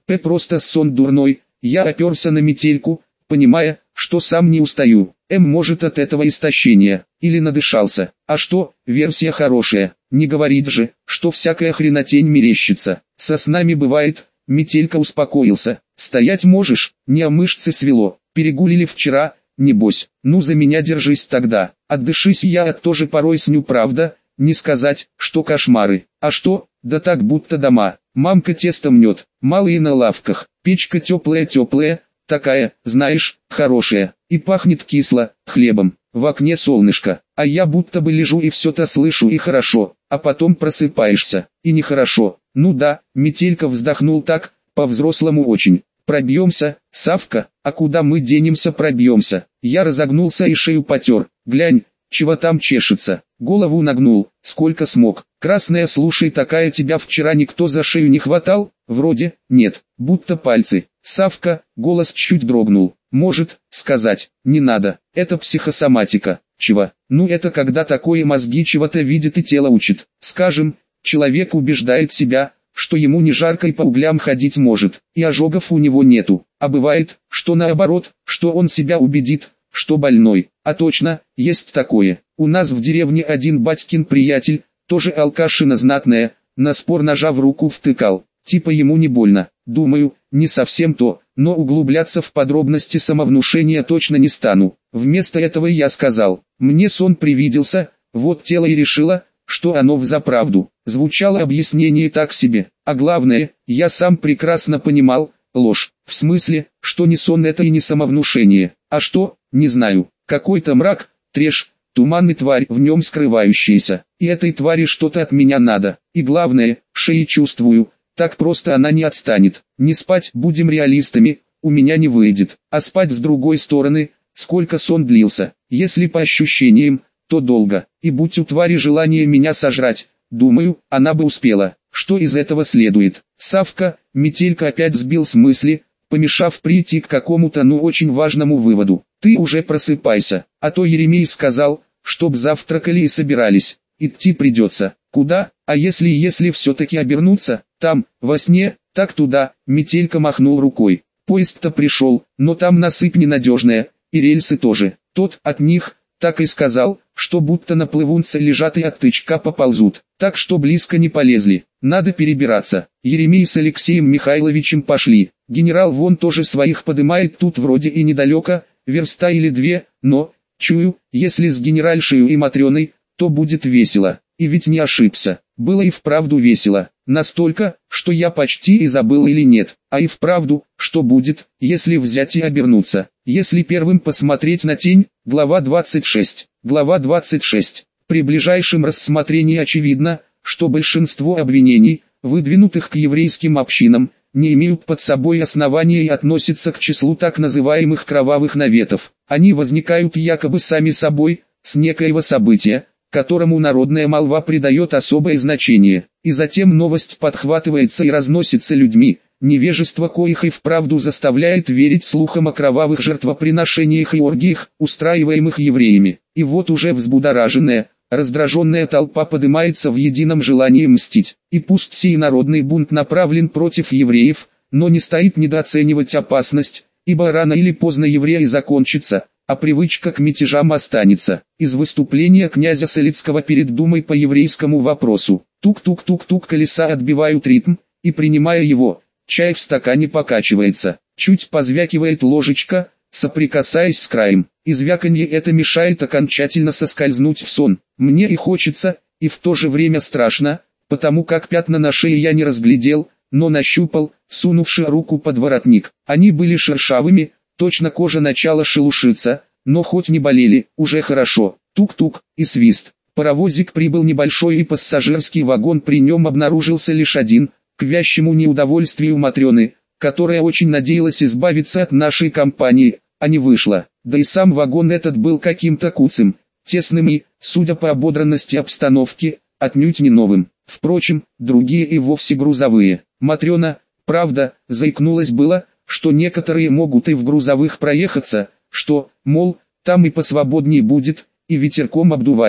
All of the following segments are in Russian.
Просто сон дурной. Я оперся на метельку, понимая, что сам не устаю. Может от этого истощения, или надышался. А что, версия хорошая, не говорит же, что всякая хренотень мерещится. Со снами бывает. Метелька успокоился. Стоять можешь, не а мышцы свело. Перегулили вчера, небось. Ну за меня держись тогда. Отдышись, я тоже порой сню, правда. Не сказать, что кошмары. А что, да так будто дома. Мамка тесто мнет, малые на лавках. Печка теплая-теплая, такая, знаешь, хорошая. И пахнет кисло, хлебом. В окне солнышко, а я будто бы лежу и все-то слышу, и хорошо. А потом просыпаешься, и нехорошо. Ну да, Метелька вздохнул так, по-взрослому очень. Пробьемся, Савка, а куда мы денемся, пробьемся. Я разогнулся и шею потер. Глянь, чего там чешется. Голову нагнул, сколько смог. Красная, слушай, такая тебя вчера никто за шею не хватал? Вроде, нет, будто пальцы. Савка, голос чуть дрогнул. Может, сказать, не надо, это психосоматика. Чего? Ну это когда такое мозги чего-то видит и тело учит. Скажем, человек убеждает себя, что ему не жарко и по углям ходить может, и ожогов у него нету. А бывает, что наоборот, что он себя убедит, что больной. А точно, есть такое. У нас в деревне один батькин приятель, тоже алкашина знатная, на спор ножа в руку втыкал. Типа ему не больно. Думаю, не совсем то, но углубляться в подробности самовнушения точно не стану. Вместо этого я сказал, мне сон привиделся, вот тело и решило, что оно взаправду. Звучало объяснение так себе, а главное, я сам прекрасно понимал, ложь. В смысле, что не сон это и не самовнушение, а что, не знаю, какой-то мрак, треш, туман и тварь в нем скрывающаяся. И этой твари что-то от меня надо, и главное, шеи чувствую. Так просто она не отстанет. Не спать, будем реалистами, у меня не выйдет. А спать с другой стороны, сколько сон длился. Если по ощущениям, то долго. И будь у твари желание меня сожрать, думаю, она бы успела. Что из этого следует? Савка, Метелька опять сбил с мысли, помешав прийти к какому-то очень важному выводу. Ты уже просыпайся, а то Еремей сказал, чтоб завтракали и собирались. Идти придется. Куда? А если все-таки обернуться, там, во сне, так туда, Метелька махнул рукой. Поезд-то пришел, но там насыпь ненадежная, и рельсы тоже. Тот от них, так и сказал, что будто на плывунце лежат и от тычка поползут. Так что близко не полезли. Надо перебираться. Еремей с Алексеем Михайловичем пошли. Генерал вон тоже своих подымает, тут вроде и недалеко, верста или две, но, чую, если с генеральшею и Матрёной, то будет весело. И ведь не ошибся, было и вправду весело, настолько, что я почти и забыл или нет, а и вправду, что будет, если взять и обернуться, если первым посмотреть на тень, глава 26. Глава 26. При ближайшем рассмотрении очевидно, что большинство обвинений, выдвинутых к еврейским общинам, не имеют под собой основания и относятся к числу так называемых кровавых наветов. Они возникают якобы сами собой, с некоего события, которому народная молва придает особое значение, и затем новость подхватывается и разносится людьми, невежество коих и вправду заставляет верить слухам о кровавых жертвоприношениях и оргиях, устраиваемых евреями. И вот уже взбудораженная, раздраженная толпа поднимается в едином желании мстить, и пусть сей народный бунт направлен против евреев, но не стоит недооценивать опасность, ибо рано или поздно евреи закончатся, а привычка к мятежам останется. Из выступления князя Солицкого перед Думой по еврейскому вопросу. Тук-тук-тук-тук, колеса отбивают ритм, и принимая его, чай в стакане покачивается. Чуть позвякивает ложечка, соприкасаясь с краем. И звяканье это мешает окончательно соскользнуть в сон. Мне и хочется, и в то же время страшно, потому как пятна на шее я не разглядел, но нащупал, сунувши руку под воротник. Они были шершавыми, точно кожа начала шелушиться, но хоть не болели, уже хорошо. Тук-тук, и свист. Паровозик прибыл небольшой, и пассажирский вагон при нем обнаружился лишь один, к вящему неудовольствию Матрёны, которая очень надеялась избавиться от нашей компании, а не вышла. Да и сам вагон этот был каким-то куцым, тесным и, судя по ободранности обстановки, отнюдь не новым. Впрочем, другие и вовсе грузовые. Матрёна, правда, заикнулась было, что некоторые могут и в грузовых проехаться, что, мол, там и посвободнее будет, и ветерком обдувает.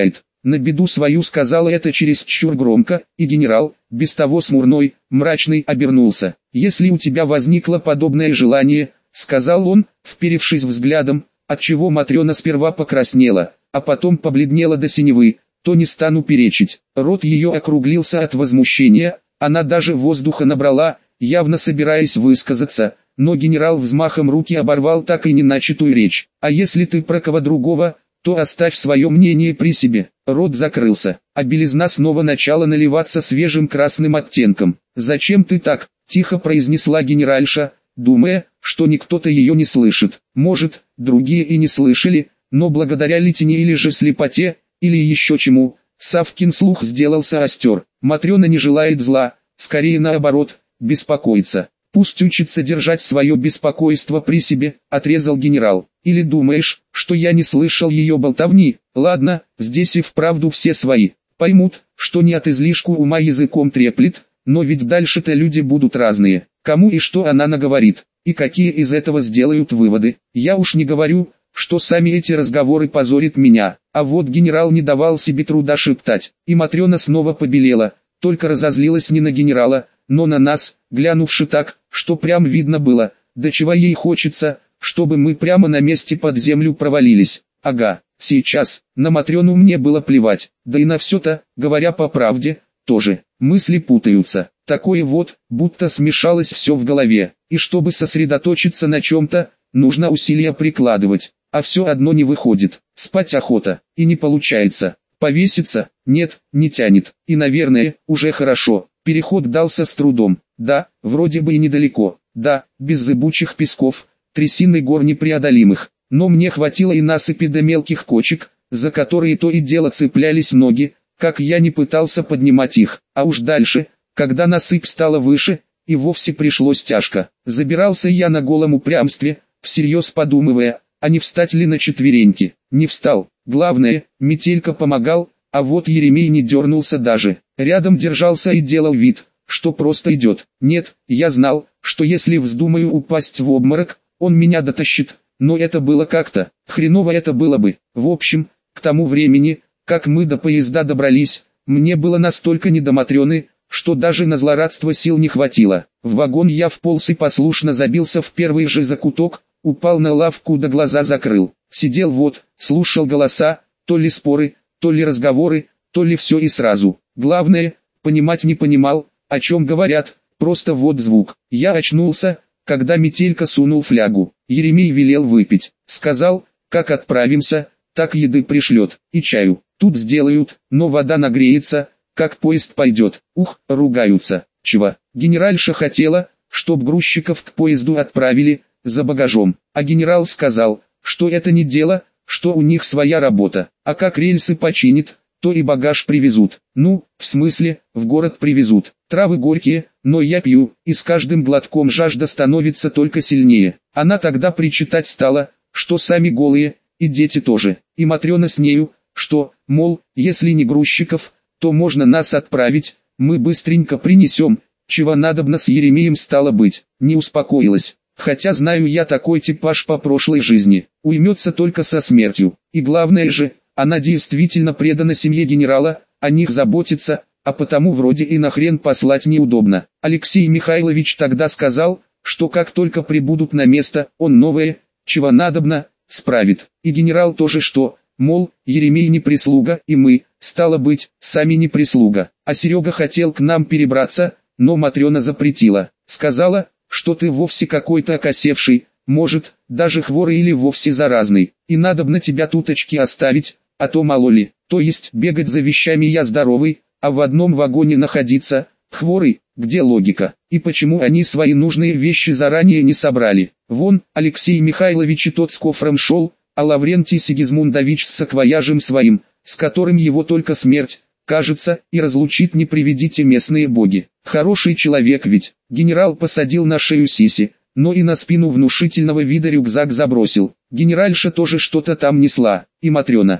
на беду свою сказала это чересчур громко, и генерал, без того смурной, мрачный, обернулся. «Если у тебя возникло подобное желание», — сказал он, вперевшись взглядом, отчего Матрена сперва покраснела, а потом побледнела до синевы, то не стану перечить. Рот ее округлился от возмущения, она даже воздуха набрала, явно собираясь высказаться, но генерал взмахом руки оборвал так и не начатую речь. «А если ты про кого другого, то оставь свое мнение при себе». Рот закрылся, а белизна снова начала наливаться свежим красным оттенком. «Зачем ты так?» – тихо произнесла генеральша, думая, что никто-то ее не слышит. Может, другие и не слышали, но благодаря летине или же слепоте, или еще чему, Савкин слух сделался остер. Матрена не желает зла, скорее наоборот, беспокоится. «Пусть учится держать свое беспокойство при себе», — отрезал генерал. «Или думаешь, что я не слышал ее болтовни? Ладно, здесь и вправду все свои. Поймут, что не от излишку ума языком треплет, но ведь дальше-то люди будут разные. Кому и что она наговорит, и какие из этого сделают выводы. Я уж не говорю, что сами эти разговоры позорят меня». А вот генерал не давал себе труда шептать, и Матрена снова побелела, только разозлилась не на генерала, но на нас, глянувши так, что прям видно было, до чего ей хочется, чтобы мы прямо на месте под землю провалились. Ага, сейчас, на Матрёну мне было плевать, да и на все-то, говоря по правде, тоже. Мысли путаются, такое вот, будто смешалось все в голове, и чтобы сосредоточиться на чем-то, нужно усилия прикладывать, а все одно не выходит. Спать охота, и не получается. Повеситься, нет, не тянет, и наверное, уже хорошо. Переход дался с трудом, да, вроде бы и недалеко, да, без зыбучих песков, трясин и гор непреодолимых, но мне хватило и насыпи до мелких кочек, за которые то и дело цеплялись ноги, как я не пытался поднимать их, а уж дальше, когда насыпь стала выше, и вовсе пришлось тяжко. Забирался я на голом упрямстве, всерьез подумывая, а не встать ли на четвереньки. Не встал, главное, Метелька помогал, а вот Еремей не дернулся даже. Рядом держался и делал вид, что просто идет. Нет, я знал, что если вздумаю упасть в обморок, он меня дотащит, но это было как-то, хреново это было бы. В общем, к тому времени, как мы до поезда добрались, мне было настолько не до Матрёны, что даже на злорадство сил не хватило. В вагон я вполз и послушно забился в первый же закуток, упал на лавку да глаза закрыл. Сидел вот, слушал голоса, то ли споры, то ли разговоры, то ли все и сразу. Главное, понимать не понимал, о чем говорят, просто вот звук. Я очнулся, когда Метелька сунул флягу. Еремей велел выпить. Сказал, как отправимся, так еды пришлет, и чаю. Тут сделают, но вода нагреется, как поезд пойдет. Ух, ругаются. Чего? Генеральша хотела, чтоб грузчиков к поезду отправили, за багажом. А генерал сказал, что это не дело, что у них своя работа. А как рельсы починит, то и багаж привезут. Ну, в смысле, в город привезут. Травы горькие, но я пью, и с каждым глотком жажда становится только сильнее. Она тогда причитать стала, что сами голые, и дети тоже. И Матрена с нею, что, мол, если не грузчиков, то можно нас отправить, мы быстренько принесем, чего надобно с Еремеем стало быть. Не успокоилась. Хотя знаю я такой типаж по прошлой жизни, уймется только со смертью. И главное же, она действительно предана семье генерала, о них заботится, а потому вроде и нахрен послать неудобно. Алексей Михайлович тогда сказал, что как только прибудут на место, он новое, чего надобно, справит. И генерал тоже что, мол, Еремей не прислуга, и мы, стало быть, сами не прислуга. А Серега хотел к нам перебраться, но Матрена запретила, сказала, что ты вовсе какой-то окосевший, может, даже хворый или вовсе заразный, и надобно тебя туточки оставить, а то мало ли, то есть бегать за вещами я здоровый, а в одном вагоне находиться, хворый, где логика, и почему они свои нужные вещи заранее не собрали. Вон, Алексей Михайлович и тот с кофром шел, а Лаврентий Сигизмундович с саквояжем своим, с которым его только смерть, кажется, и разлучит не приведите местные боги. Хороший человек ведь. Генерал посадил на шею Сиси, но и на спину внушительного вида рюкзак забросил. Генеральша тоже что-то там несла, и Матрена,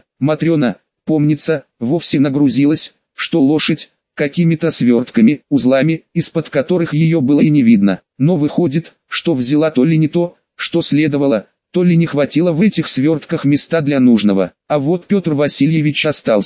помнится, вовсе нагрузилась, что лошадь, какими-то свертками, узлами, из-под которых ее было и не видно. Но выходит, что взяла то ли не то, что следовало, то ли не хватило в этих свертках места для нужного. А вот Петр Васильевич остался.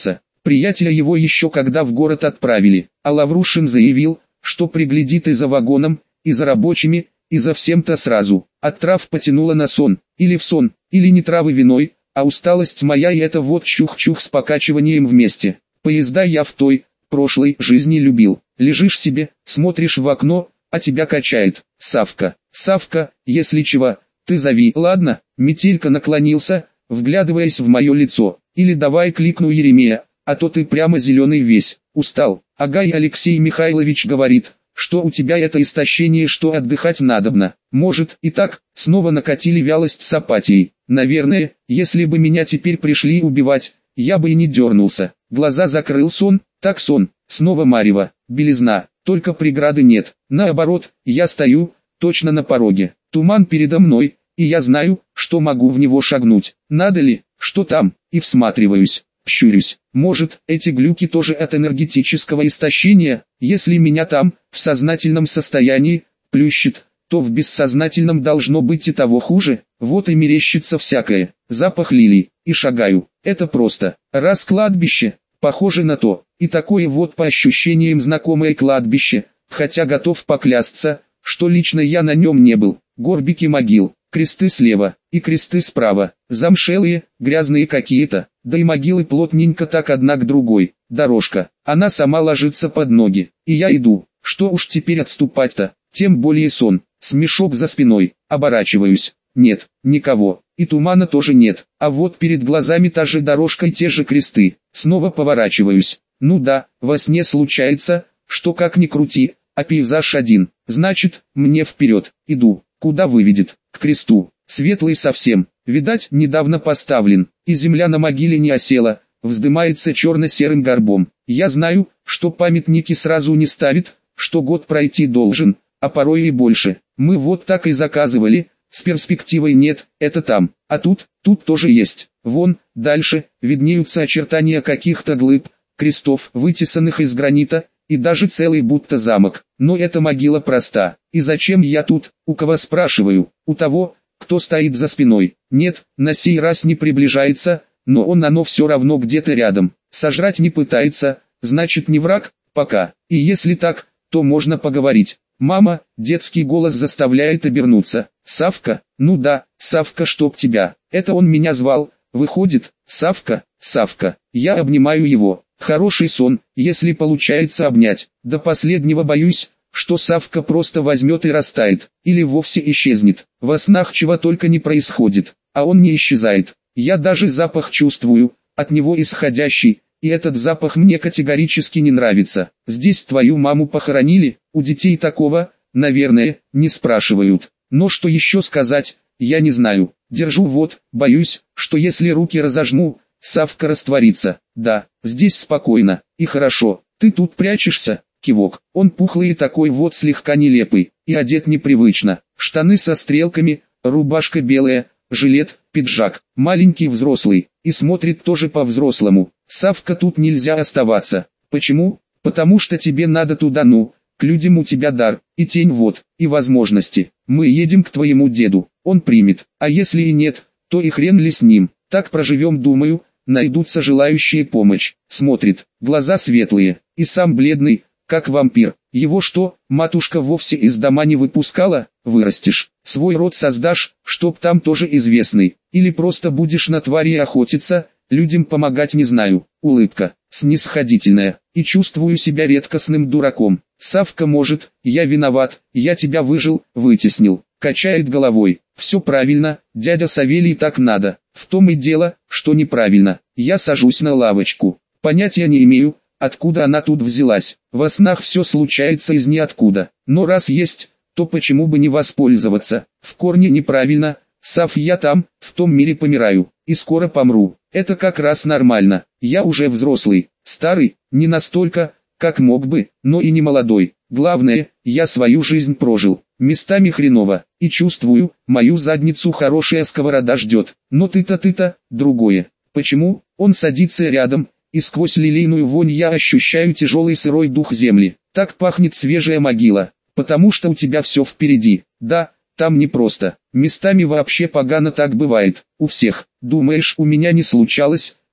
Приятеля его еще когда в город отправили, а Лаврушин заявил, что приглядит и за вагоном, и за рабочими, и за всем-то сразу. От трав потянуло на сон, или в сон, или не травы виной, а усталость моя и это вот чух-чух с покачиванием вместе. Поезда я в той, прошлой жизни любил. Лежишь себе, смотришь в окно, а тебя качает. Савка, Савка, если чего, ты зови. Ладно, Метелька наклонился, вглядываясь в мое лицо. Или давай кликну Еремея, а то ты прямо зеленый весь. Устал. Ага, и Алексей Михайлович говорит, что у тебя это истощение, что отдыхать надобно. Может, и так, снова накатили вялость с апатией. Наверное, если бы меня теперь пришли убивать, я бы и не дернулся. Глаза закрыл сон, так сон, снова марево, белизна, только преграды нет. Наоборот, я стою, точно на пороге. Туман передо мной, и я знаю, что могу в него шагнуть. Надо ли, что там, и всматриваюсь. Щурюсь. Может, эти глюки тоже от энергетического истощения? Если меня там, в сознательном состоянии, плющит, то в бессознательном должно быть и того хуже. Вот и мерещится всякое. Запах лилий. И шагаю. Это просто. Раз кладбище. Похоже на то. И такое вот по ощущениям знакомое кладбище. Хотя готов поклясться, что лично я на нем не был. Горбики могил. Кресты слева и кресты справа, замшелые, грязные какие-то, да и могилы плотненько так одна к другой. Дорожка, она сама ложится под ноги, и я иду, что уж теперь отступать-то, тем более сон, смешок за спиной, оборачиваюсь, нет, никого, и тумана тоже нет, а вот перед глазами та же дорожка и те же кресты, снова поворачиваюсь, ну да, во сне случается, что как ни крути, а пейзаж один, значит, мне вперед, иду. Куда выведет? К кресту. Светлый совсем. Видать, недавно поставлен. И земля на могиле не осела. Вздымается черно-серым горбом. Я знаю, что памятники сразу не ставят, что год пройти должен, а порой и больше. Мы вот так и заказывали. С перспективой нет, это там. А тут тоже есть. Вон, дальше, виднеются очертания каких-то глыб, крестов, вытесанных из гранита, и даже целый будто замок. Но эта могила проста. И зачем я тут? У кого спрашиваю? У того, кто стоит за спиной. Нет, на сей раз не приближается, но оно все равно где-то рядом. Сожрать не пытается, значит не враг, пока. И если так, то можно поговорить. Мама, детский голос заставляет обернуться. Савка? Ну да, Савка, чтоб тебя. Это он меня звал. Выходит, Савка, Савка. Я обнимаю его. Хороший сон, если получается обнять. До последнего боюсь, что Савка просто возьмет и растает, или вовсе исчезнет. Во снах чего только не происходит, а он не исчезает. Я даже запах чувствую, от него исходящий, и этот запах мне категорически не нравится. Здесь твою маму похоронили, у детей такого, наверное, не спрашивают. Но что еще сказать, я не знаю. Держу вот, боюсь, что если руки разожму, Савка растворится. Да, здесь спокойно и хорошо. Ты тут прячешься? Кивок. Он пухлый и такой вот слегка нелепый, и одет непривычно. Штаны со стрелками, рубашка белая, жилет, пиджак. Маленький взрослый, и смотрит тоже по-взрослому. Савка, тут нельзя оставаться. Почему? Потому что тебе надо туда, ну, к людям у тебя дар, и тень вот, и возможности. Мы едем к твоему деду, он примет. А если и нет, то и хрен ли с ним. Так проживем, думаю. Найдутся желающие помочь. Смотрит, глаза светлые, и сам бледный, как вампир. Его что, матушка вовсе из дома не выпускала? Вырастешь, свой род создашь, чтоб там тоже известный. Или просто будешь на твари охотиться, людям помогать не знаю. Улыбка, снисходительная, и чувствую себя редкостным дураком. Савка, может, я виноват, я тебя выжил, вытеснил. Качает головой. Все правильно, дядя Савелий, так надо. В том и дело, что неправильно. Я сажусь на лавочку. Понятия не имею, откуда она тут взялась. Во снах все случается из ниоткуда. Но раз есть, то почему бы не воспользоваться? В корне неправильно. Сав, я там, в том мире помираю. И скоро помру. Это как раз нормально. Я уже взрослый. Старый, не настолько, как мог бы, но и не молодой. Главное, я свою жизнь прожил. Местами хреново, и чувствую, мою задницу хорошая сковорода ждет. Но ты-то, другое. Почему? Он садится рядом, и сквозь лилейную вонь я ощущаю тяжелый сырой дух земли. Так пахнет свежая могила, потому что у тебя все впереди. Да, там непросто. Местами вообще погано, так бывает. У всех. Думаешь, у меня не случалось,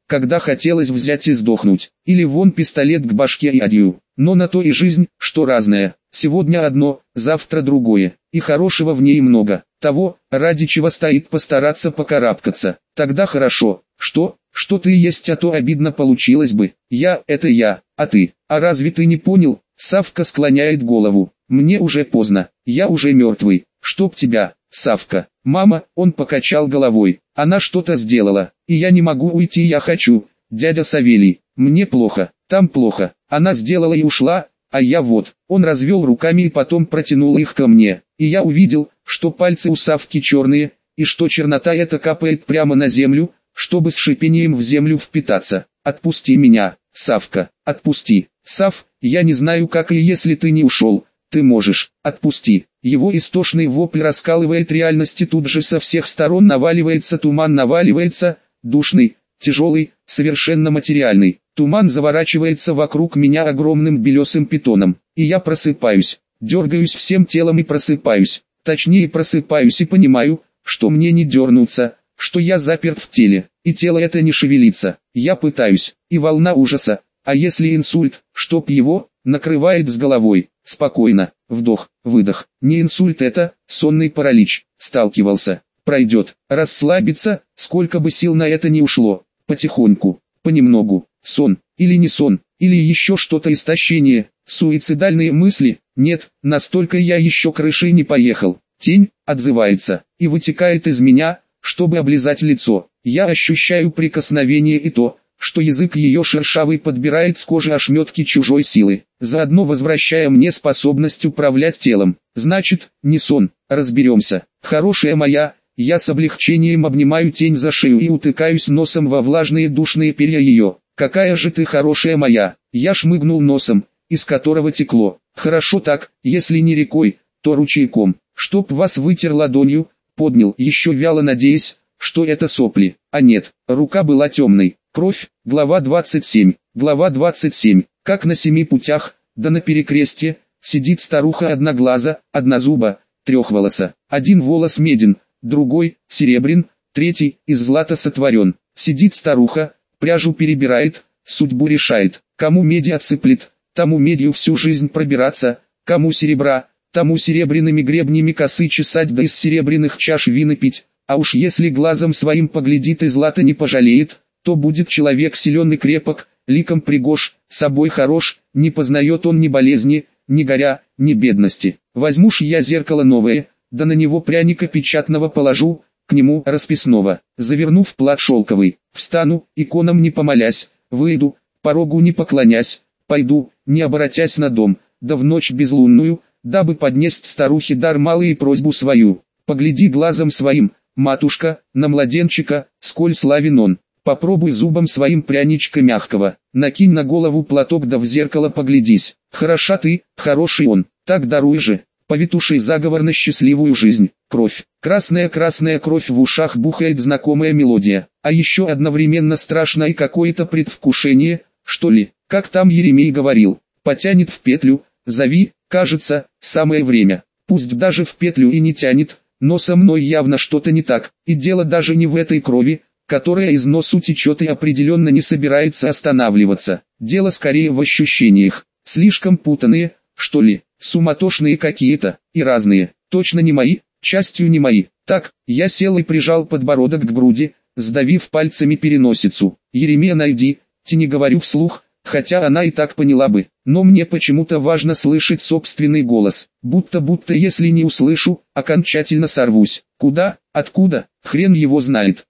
когда хотелось взять и сдохнуть. Или вон пистолет к башке и адью. Но на то и жизнь, что разное. Сегодня одно, завтра другое. И хорошего в ней много. Того, ради чего стоит постараться покарабкаться. Тогда хорошо. Что ты есть, а то обидно получилось бы. Я – это я, а ты. А разве ты не понял? Савка склоняет голову. Мне уже поздно. Я уже мертвый. Чтоб тебя, Савка. Мама, он покачал головой. Она что-то сделала. И я не могу уйти, я хочу. Дядя Савелий, мне плохо. Там плохо. Она сделала и ушла, а я вот. Он развел руками и потом протянул их ко мне. И я увидел, что пальцы у Савки черные, и что чернота эта капает прямо на землю, чтобы с шипением в землю впитаться. Отпусти меня, Савка, отпусти. Сав, я не знаю как, и если ты не ушел, ты можешь, отпусти. Его истошный вопль раскалывает реальность, и тут же со всех сторон наваливается туман, наваливается, душный, тяжелый, совершенно материальный. Туман заворачивается вокруг меня огромным белесым питоном, и я просыпаюсь, дергаюсь всем телом и просыпаюсь. Точнее просыпаюсь и понимаю, что мне не дернуться, что я заперт в теле, и тело это не шевелится. Я пытаюсь, и волна ужаса, а если инсульт, чтоб его, накрывает с головой. Спокойно, вдох, выдох. Не инсульт это, сонный паралич. Сталкивался, пройдет. Расслабиться, сколько бы сил на это не ушло. Потихоньку, понемногу. Сон, или не сон, или еще что-то, истощение, суицидальные мысли. Нет, настолько я еще крышей не поехал. Тень отзывается и вытекает из меня, чтобы облизать лицо. Я ощущаю прикосновение и то, что язык ее шершавый подбирает с кожи ошметки чужой силы, заодно возвращая мне способность управлять телом. Значит, не сон, разберемся. Хорошая моя, я с облегчением обнимаю тень за шею и утыкаюсь носом во влажные душные перья ее. Какая же ты хорошая моя. Я шмыгнул носом, из которого текло. Хорошо так, если не рекой, то ручейком. Чтоб вас вытер ладонью, поднял, еще вяло надеясь, что это сопли. А нет, рука была темной. Кровь, глава 27. Глава 27. Как на 7 путях, да на перекрестье, сидит старуха одноглаза, однозуба, трехволоса. Один волос меден, другой, серебрян, третий, из злата сотворен. Сидит старуха, пряжу перебирает, судьбу решает. Кому меди отсыплет, тому медью всю жизнь пробираться, кому серебра, тому серебряными гребнями косы чесать, да из серебряных чаш вина пить. А уж если глазом своим поглядит и злата не пожалеет, то будет человек силен и крепок, ликом пригож, собой хорош, не познает он ни болезни, ни горя, ни бедности. Возьму ж я зеркало новое, да на него пряника печатного положу, к нему расписного, заверну в плат шелковый, встану, иконам не помолясь, выйду, порогу не поклонясь, пойду, не оборотясь на дом, да в ночь безлунную, дабы поднесть старухе дар малый и просьбу свою. Погляди глазом своим, матушка, на младенчика, сколь славен он. Попробуй зубом своим пряничка мягкого, накинь на голову платок, да в зеркало поглядись. Хороша ты, хороший он, так даруй же, повитушей заговор на счастливую жизнь. Кровь, красная кровь, в ушах бухает знакомая мелодия, а еще одновременно страшное какое-то предвкушение, что ли, как там Еремей говорил, потянет в петлю, зови, кажется, самое время. Пусть даже в петлю и не тянет, но со мной явно что-то не так, и дело даже не в этой крови, которая из носу течет и определенно не собирается останавливаться. Дело скорее в ощущениях, слишком путанные, что ли, суматошные какие-то, и разные, точно не мои, частью не мои. Так, я сел и прижал подбородок к груди, сдавив пальцами переносицу. Еремея найди, не говорю вслух, хотя она и так поняла бы, но мне почему-то важно слышать собственный голос, будто если не услышу, окончательно сорвусь. Куда, откуда, хрен его знает.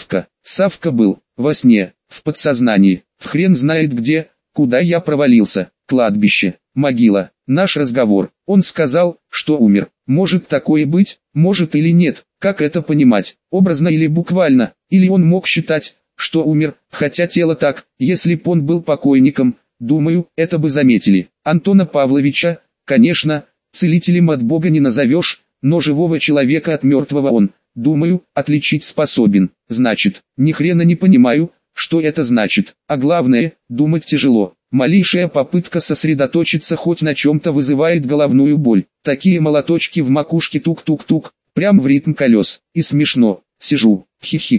Савка был, во сне, в подсознании, в хрен знает где, куда я провалился. Кладбище, могила, наш разговор. Он сказал, что умер. Может такое быть, может или нет, как это понимать, образно или буквально, или он мог считать, что умер, хотя тело так, если б он был покойником, думаю, это бы заметили. Антона Павловича, конечно, целителем от Бога не назовешь, но живого человека от мертвого он, думаю, отличить способен. Значит, ни хрена не понимаю, что это значит, а главное, думать тяжело. Малейшая попытка сосредоточиться хоть на чем-то вызывает головную боль. Такие молоточки в макушке тук-тук-тук, прям в ритм колес. И смешно, сижу, хихикаю.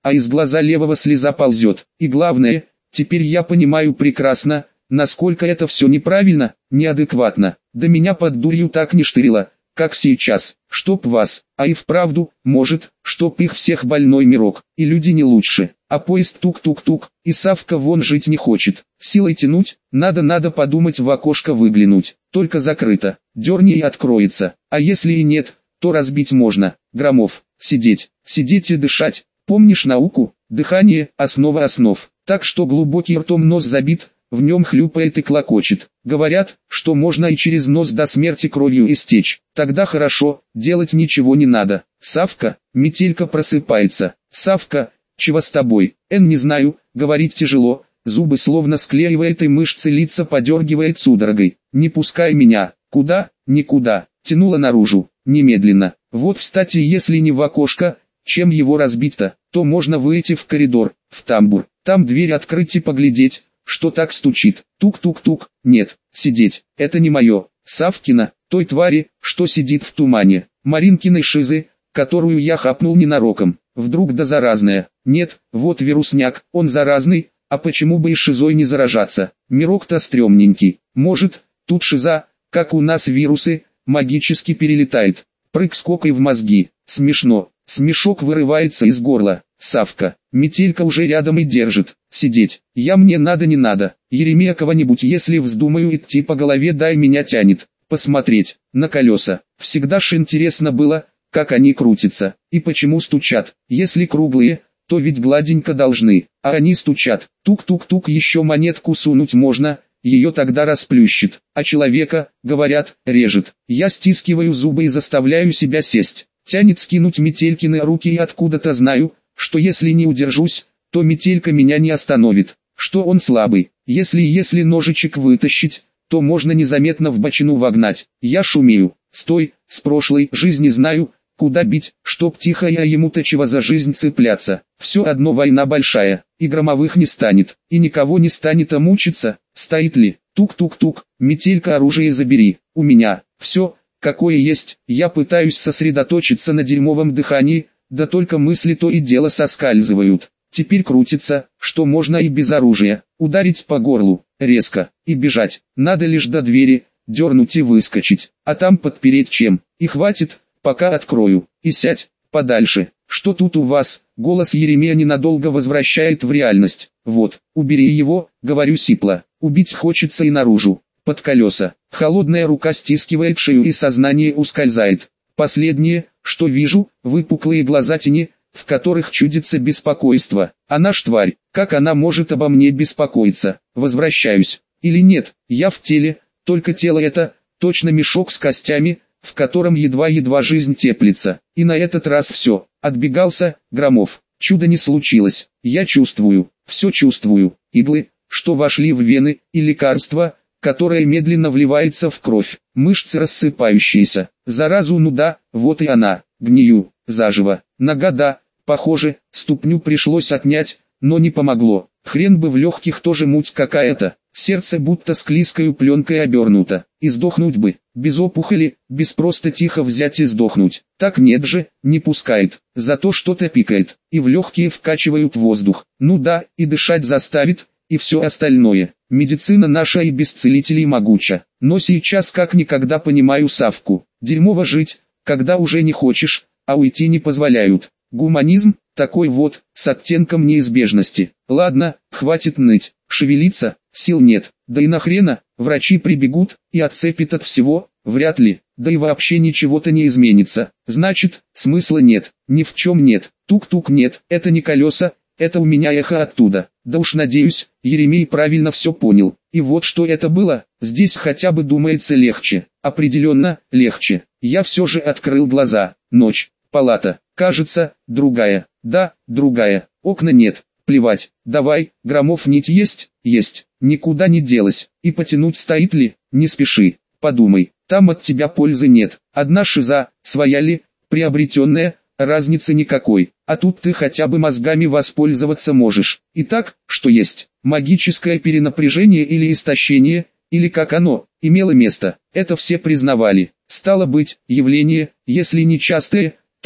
а из глаза левого слеза ползет. И главное, теперь я понимаю прекрасно, насколько это все неправильно, неадекватно. Да меня под дурью так не штырило, как сейчас. Чтоб вас, а и вправду, может, чтоб их всех больной мирок, и люди не лучше. А поезд тук-тук-тук, и Савка вон жить не хочет. Силой тянуть, надо подумать, в окошко выглянуть. Только закрыто, дерни и откроется. А если и нет, то разбить можно. Громов, сидеть и дышать. Помнишь науку? Дыхание – основа основ. Так что глубокий ртом нос забит, в нем хлюпает и клокочет. Говорят, что можно и через нос до смерти кровью истечь. Тогда хорошо, делать ничего не надо. Савка, Метелька просыпается. Савка, чего с тобой? Не знаю, говорить тяжело, зубы словно склеивает и мышцы лица подергивает судорогой. Не пускай меня. Куда? Никуда. Тянула наружу. Немедленно. Вот встать, и если не в окошко, чем его разбить-то, то можно выйти в коридор, в тамбур. Там дверь открыть и поглядеть, что так стучит. Тук-тук-тук. Нет, сидеть. Это не мое. Савкина, той твари, что сидит в тумане. Маринкиной шизы, которую я хапнул ненароком. Вдруг да заразная. Нет, вот вирусняк, он заразный, а почему бы и шизой не заражаться? Мирок-то стрёмненький. Может, тут шиза, как у нас вирусы, магически перелетает. Прыг-скок и в мозги. Смешно. Смешок вырывается из горла. Савка, Метелька уже рядом и держит. Сидеть. Мне надо не надо. Еремея кого-нибудь, если вздумаю идти по голове, дай меня тянет. Посмотреть на колеса. Всегда ж интересно было, как они крутятся. И почему стучат. Если круглые, то ведь гладенько должны. А они стучат. Тук-тук-тук, еще монетку сунуть можно. Ее тогда расплющит. А человека, говорят, режет. Я стискиваю зубы и заставляю себя сесть. Тянет скинуть Метелькины руки, и откуда-то знаю, что если не удержусь, то Метелька меня не остановит. Что он слабый. Если ножичек вытащить, то можно незаметно в бочину вогнать. Я шумею. Стой, с прошлой жизни знаю, куда бить, чтоб тихо, я ему-то чего за жизнь цепляться. Все одно война большая, и Громовых не станет, и никого не станет, а мучиться, стоит ли. Тук-тук-тук, Метелька, оружие забери, у меня, все, какое есть. Я пытаюсь сосредоточиться на дерьмовом дыхании, да только мысли то и дело соскальзывают. Теперь крутится, что можно и без оружия, ударить по горлу, резко, и бежать. Надо лишь до двери, дернуть и выскочить, а там подпереть чем, и хватит, пока открою, и сядь, подальше. Что тут у вас? Голос Еремея ненадолго возвращает в реальность. Вот, убери его, говорю сипло, убить хочется и наружу. Под колеса. Холодная рука стискивает шею и сознание ускользает. Последнее, что вижу, выпуклые глаза тени, в которых чудится беспокойство. Она ж тварь, как она может обо мне беспокоиться? Возвращаюсь. Или нет, я в теле, только тело это, точно мешок с костями, в котором едва-едва жизнь теплится. И на этот раз все, отбегался, Громов. Чудо не случилось. Я чувствую, все чувствую. Иглы, что вошли в вены, и лекарства, которое медленно вливается в кровь, мышцы рассыпающиеся, заразу, ну да, вот и она, гнию, заживо, нога да, похоже, ступню пришлось отнять, но не помогло, хрен бы в легких, тоже муть какая-то, сердце будто склизкою пленкой обернуто, и сдохнуть бы, без опухоли, без просто тихо взять и сдохнуть, так нет же, не пускает, зато что-то пикает, и в легкие вкачивают воздух, ну да, и дышать заставит, и все остальное. Медицина наша и без целителей могуча, но сейчас как никогда понимаю Савку. Дерьмово жить, когда уже не хочешь, а уйти не позволяют. Гуманизм, такой вот, с оттенком неизбежности. Ладно, хватит ныть, шевелиться, сил нет. Да и нахрена, врачи прибегут и отцепят от всего, вряд ли. Да и вообще ничего-то не изменится. Значит, смысла нет, ни в чем нет. Тук-тук нет, это не колеса. Это у меня эхо оттуда. Да уж надеюсь, Еремей правильно все понял. И вот что это было, здесь хотя бы думается легче. Определенно, легче. Я все же открыл глаза. Ночь, палата, кажется, другая. Да, другая. Окна нет. Плевать. Давай, Громов, нить есть? Есть. Никуда не делась. И потянуть стоит ли? Не спеши. Подумай. Там от тебя пользы нет. Одна шиза, своя ли, приобретенная, разницы никакой. А тут ты хотя бы мозгами воспользоваться можешь. Итак, что есть? Магическое перенапряжение или истощение, или как оно, имело место. Это все признавали. Стало быть, явление, если не частое,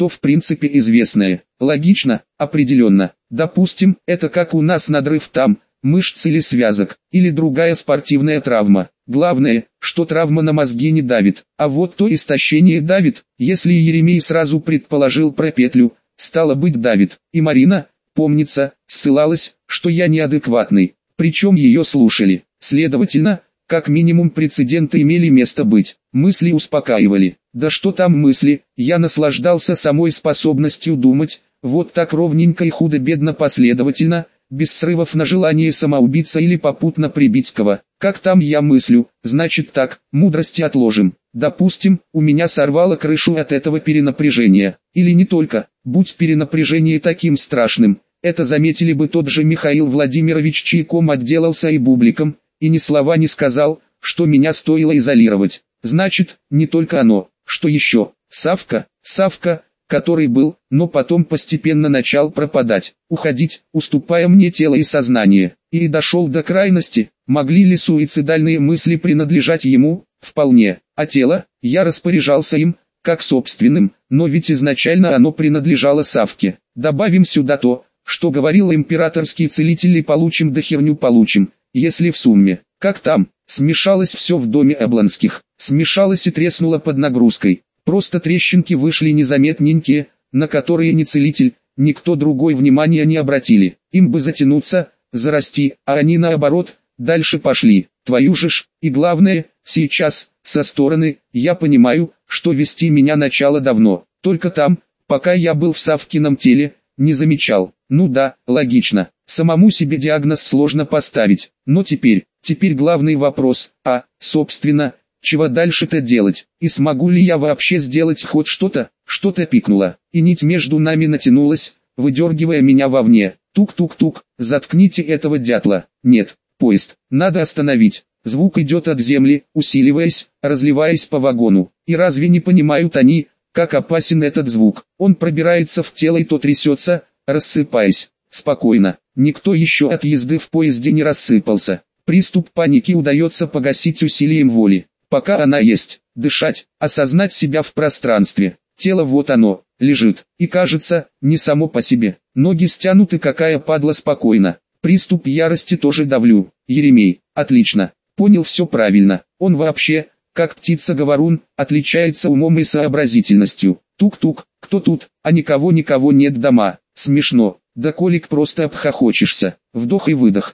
то в принципе известное. Логично, определенно. Допустим, это как у нас надрыв там, мышц или связок, или другая спортивная травма. Главное, что травма на мозги не давит, а вот то истощение давит. Если Еремей сразу предположил про петлю, стало быть давит. И Марина, помнится, ссылалась, что я неадекватный, причем ее слушали. Следовательно, как минимум прецеденты имели место быть. Мысли успокаивали. Да что там мысли, я наслаждался самой способностью думать, вот так ровненько и худо-бедно последовательно, без срывов на желание самоубиться или попутно прибить кого. Как там я мыслю, значит так, мудрости отложим. Допустим, у меня сорвало крышу от этого перенапряжения. Или не только, будь перенапряжение таким страшным, это заметили бы тот же Михаил Владимирович, чайком отделался и бубликом, и ни слова не сказал, что меня стоило изолировать. Значит, не только оно, что еще, Савка, который был, но потом постепенно начал пропадать, уходить, уступая мне тело и сознание, и дошел до крайности. Могли ли суицидальные мысли принадлежать ему? Вполне. А тело, я распоряжался им, как собственным, но ведь изначально оно принадлежало Савке. Добавим сюда то, что говорил императорский целитель, и получим да херню получим, если в сумме, как там, смешалось все в доме Облонских, смешалось и треснуло под нагрузкой. Просто трещинки вышли незаметненькие, на которые ни целитель, никто другой внимания не обратили. Им бы затянуться, зарасти, а они наоборот, дальше пошли. Твою же ж, и главное, сейчас, со стороны, я понимаю, что вести меня начало давно. Только там, пока я был в Савкином теле, не замечал. Ну да, логично. Самому себе диагноз сложно поставить. Но теперь главный вопрос, собственно, чего дальше-то делать, и смогу ли я вообще сделать хоть что-то? Что-то пикнуло, и нить между нами натянулась, выдергивая меня вовне. Тук-тук-тук, заткните этого дятла. Нет, поезд, надо остановить. Звук идет от земли, усиливаясь, разливаясь по вагону. И разве не понимают они, как опасен этот звук? Он пробирается в тело и то трясется, рассыпаясь. Спокойно, никто еще от езды в поезде не рассыпался. Приступ паники удается погасить усилием воли. Пока она есть, дышать, осознать себя в пространстве. Тело вот оно, лежит, и кажется, не само по себе. Ноги стянуты, какая падла, спокойно. Приступ ярости тоже давлю. Еремей, отлично, понял все правильно. Он вообще, как птица-говорун, отличается умом и сообразительностью. Тук-тук, кто тут, а никого нет дома. Смешно, да колик просто обхохочешься. Вдох и выдох,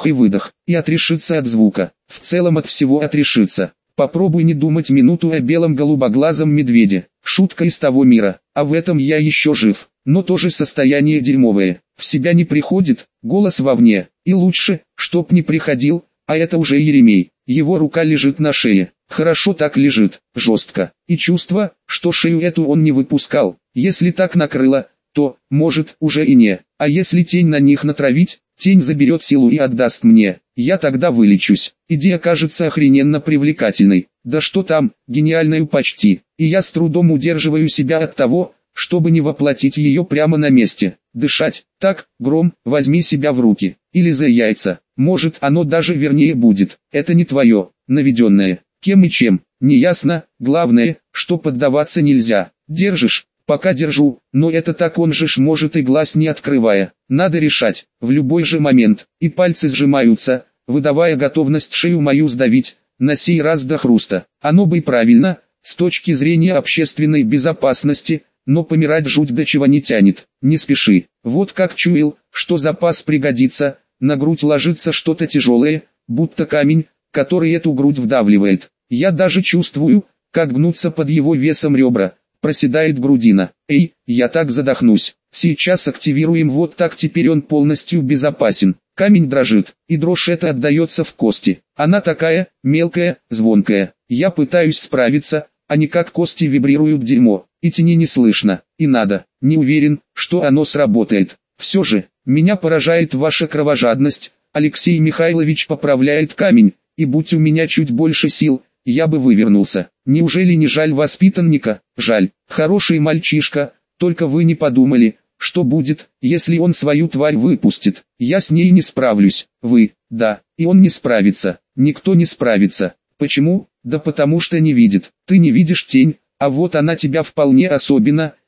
и отрешиться от звука. В целом от всего отрешиться. Попробуй не думать минуту о белом голубоглазом медведе. Шутка из того мира, а в этом я еще жив. Но тоже состояние дерьмовое. В себя не приходит, голос вовне. И лучше, чтоб не приходил, а это уже Еремей. Его рука лежит на шее. Хорошо так лежит, жестко. И чувство, что шею эту он не выпускал. Если так накрыло, то, может, уже и не. А если тень на них натравить, тень заберет силу и отдаст мне. Я тогда вылечусь. Идея кажется охрененно привлекательной. Да что там, гениальную почти. И я с трудом удерживаю себя от того, чтобы не воплотить ее прямо на месте. Дышать. Так, Гром, возьми себя в руки. Или за яйца. Может, оно даже вернее будет. Это не твое, наведенное. Кем и чем, не ясно. Главное, что поддаваться нельзя. Держишь? Пока держу, но это так, он же ж может и глаз не открывая. Надо решать, в любой же момент, и пальцы сжимаются, выдавая готовность шею мою сдавить, на сей раз до хруста. Оно бы и правильно, с точки зрения общественной безопасности, но помирать жуть до чего не тянет. Не спеши, вот как чуял, что запас пригодится, на грудь ложится что-то тяжелое, будто камень, который эту грудь вдавливает. Я даже чувствую, как гнутся под его весом ребра. Проседает грудина. Эй, я так задохнусь. Сейчас активируем, вот так, теперь он полностью безопасен. Камень дрожит, и дрожь эта отдается в кости. Она такая, мелкая, звонкая. Я пытаюсь справиться, а никак кости вибрируют, дерьмо. И тени не слышно, и надо. Не уверен, что оно сработает. Все же, меня поражает ваша кровожадность. Алексей Михайлович поправляет камень, и будь у меня чуть больше сил, я бы вывернулся. Неужели не жаль воспитанника? Жаль. Хороший мальчишка, только вы не подумали, что будет, если он свою тварь выпустит. Я с ней не справлюсь. Вы, да, и он не справится. Никто не справится. Почему? Да потому что не видит. Ты не видишь тень, а вот она тебя вполне особенно,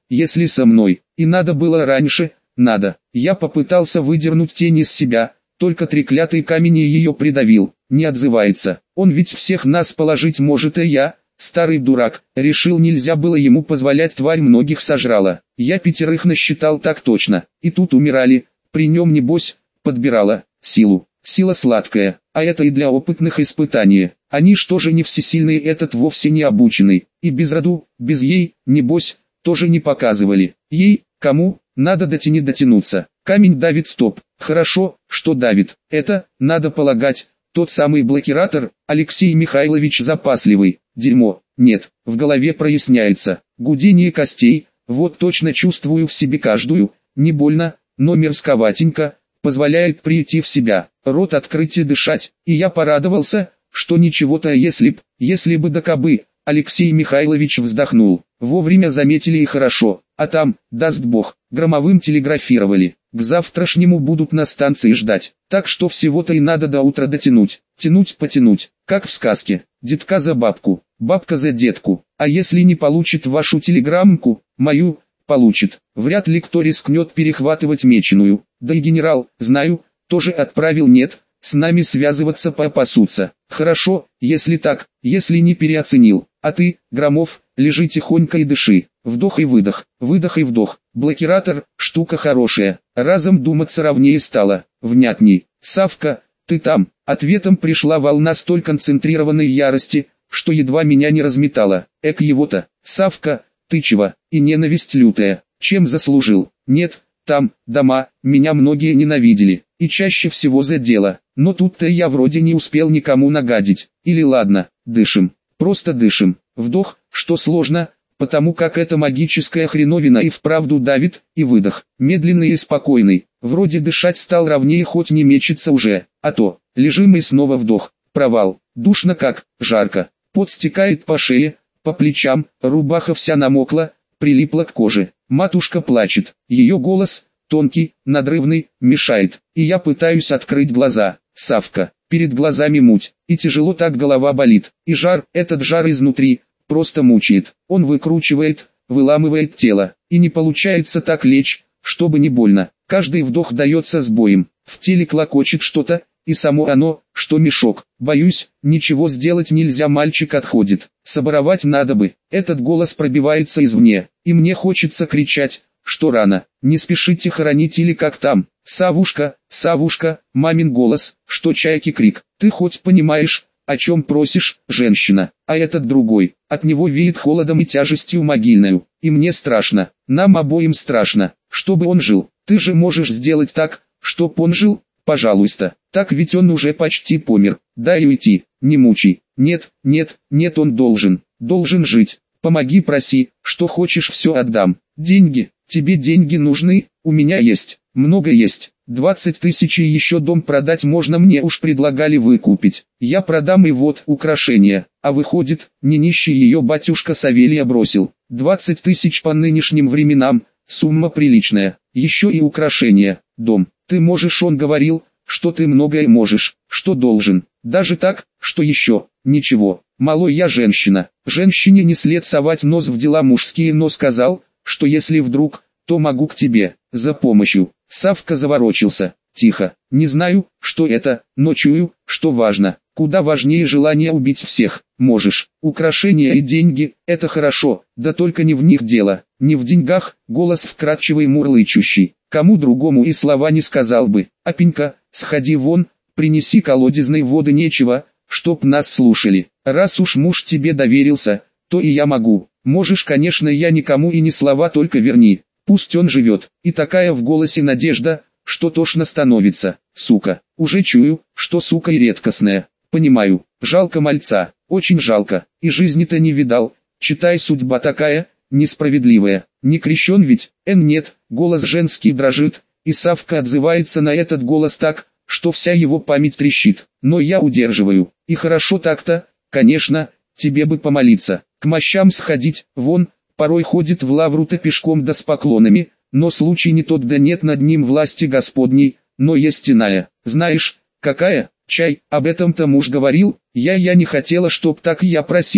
если со мной, и надо было раньше, надо. Я попытался выдернуть тень из себя, только треклятый камень ее придавил, не отзывается. Он ведь всех нас положить может, и я, старый дурак, решил, нельзя было ему позволять, тварь многих сожрала. Я 5 насчитал так точно, и тут умирали, при нем небось, подбирала силу. Сила сладкая, а это и для опытных испытаний. Они что же не всесильные, этот вовсе не обученный, и без роду, без ей, небось, тоже не показывали. Ей, кому, надо дотянуться. Камень давит, стоп. Хорошо, что давит. Это, надо полагать, тот самый блокиратор, Алексей Михайлович запасливый. Дерьмо. Нет, в голове проясняется. Гудение костей, вот точно чувствую в себе каждую, не больно, но мерзковатенько, позволяет прийти в себя, рот открыть и дышать. И я порадовался, что ничего-то если бы да кабы. Алексей Михайлович вздохнул. Вовремя заметили и хорошо, а там, даст бог, громовым телеграфировали. К завтрашнему будут на станции ждать, так что всего-то и надо до утра дотянуть. Потянуть, как в сказке, детка за бабку, бабка за детку. А если не получит вашу телеграммку, мою, получит. Вряд ли кто рискнет перехватывать меченую. Да и генерал, знаю, тоже отправил, нет, с нами связываться попасутся. Хорошо, если так, если не переоценил. А ты, Громов, лежи тихонько и дыши. Вдох и выдох, выдох и вдох. Блокиратор, штука хорошая. Разом думаться ровнее стало, внятней. Савка, ты там? Ответом пришла волна столь концентрированной ярости, что едва меня не разметала. Эк его-то, Савка, ты чего? И ненависть лютая. Чем заслужил? Нет, там, дома, меня многие ненавидели. И чаще всего за дело. Но тут-то я вроде не успел никому нагадить. Или ладно, дышим. Просто дышим. Вдох, что сложно, потому как эта магическая хреновина и вправду давит, и выдох. Медленный и спокойный. Вроде дышать стал ровнее, хоть не мечется уже. А то, лежим и снова вдох. Провал. Душно как, жарко. Пот стекает по шее, по плечам, рубаха вся намокла, прилипла к коже. Матушка плачет. Ее голос, тонкий, надрывный, мешает. И я пытаюсь открыть глаза. Савка. Перед глазами муть. И тяжело так голова болит. И жар, этот жар изнутри, просто мучает. Он выкручивает, выламывает тело. И не получается так лечь, чтобы не больно. Каждый вдох дается с боем. В теле клокочет что-то, и само оно, что мешок. Боюсь, ничего сделать нельзя, мальчик отходит. Соборовать надо бы. Этот голос пробивается извне. И мне хочется кричать, что рано. Не спешите хоронить или как там. Савушка, Савушка, мамин голос, что чайки крик. Ты хоть понимаешь, о чем просишь, женщина? А этот другой, от него веет холодом и тяжестью могильною. И мне страшно, нам обоим страшно, чтобы он жил. Ты же можешь сделать так, чтоб он жил, пожалуйста. Так ведь он уже почти помер. Дай уйти, не мучай. Нет, он должен жить. Помоги, проси, что хочешь, все отдам. Деньги, тебе деньги нужны? У меня есть, много есть. 20 тысяч и еще дом продать можно, мне уж предлагали выкупить. Я продам и вот украшения. А выходит, не нищий ее батюшка Савелия бросил. 20 тысяч по нынешним временам, сумма приличная. Еще и украшения, дом. Ты можешь, он говорил, что ты многое можешь, что должен. Даже так, что еще, ничего. Малой я женщина. Женщине не след совать нос в дела мужские, но сказал, что если вдруг, то могу к тебе, за помощью. Савка заворочился. Тихо. Не знаю, что это, но чую, что важно. Куда важнее желание убить всех. Можешь. Украшения и деньги, это хорошо, да только не в них дело. Не в деньгах, голос вкрадчивый, мурлычущий. Кому другому и слова не сказал бы. Апенька, сходи вон, принеси колодезной воды, нечего, чтоб нас слушали. Раз уж муж тебе доверился, то и я могу. Можешь, конечно, я никому и ни слова, только верни. Пусть он живет. И такая в голосе надежда, что тошно становится. Сука. Уже чую, что сука и редкостная. Понимаю. Жалко мальца. Очень жалко. И жизни-то не видал. Читай, судьба такая, несправедливая. Не крещен ведь? Нет. Голос женский дрожит. И Савка отзывается на этот голос так, что вся его память трещит. Но я удерживаю. И хорошо так-то, конечно, тебе бы помолиться. К мощам сходить, вон, порой ходит в лавру-то пешком да с поклонами, но случай не тот, да нет над ним власти Господней, но есть иная. Знаешь, какая? Чай, об этом-то муж говорил, я не хотела, чтоб так, я просила.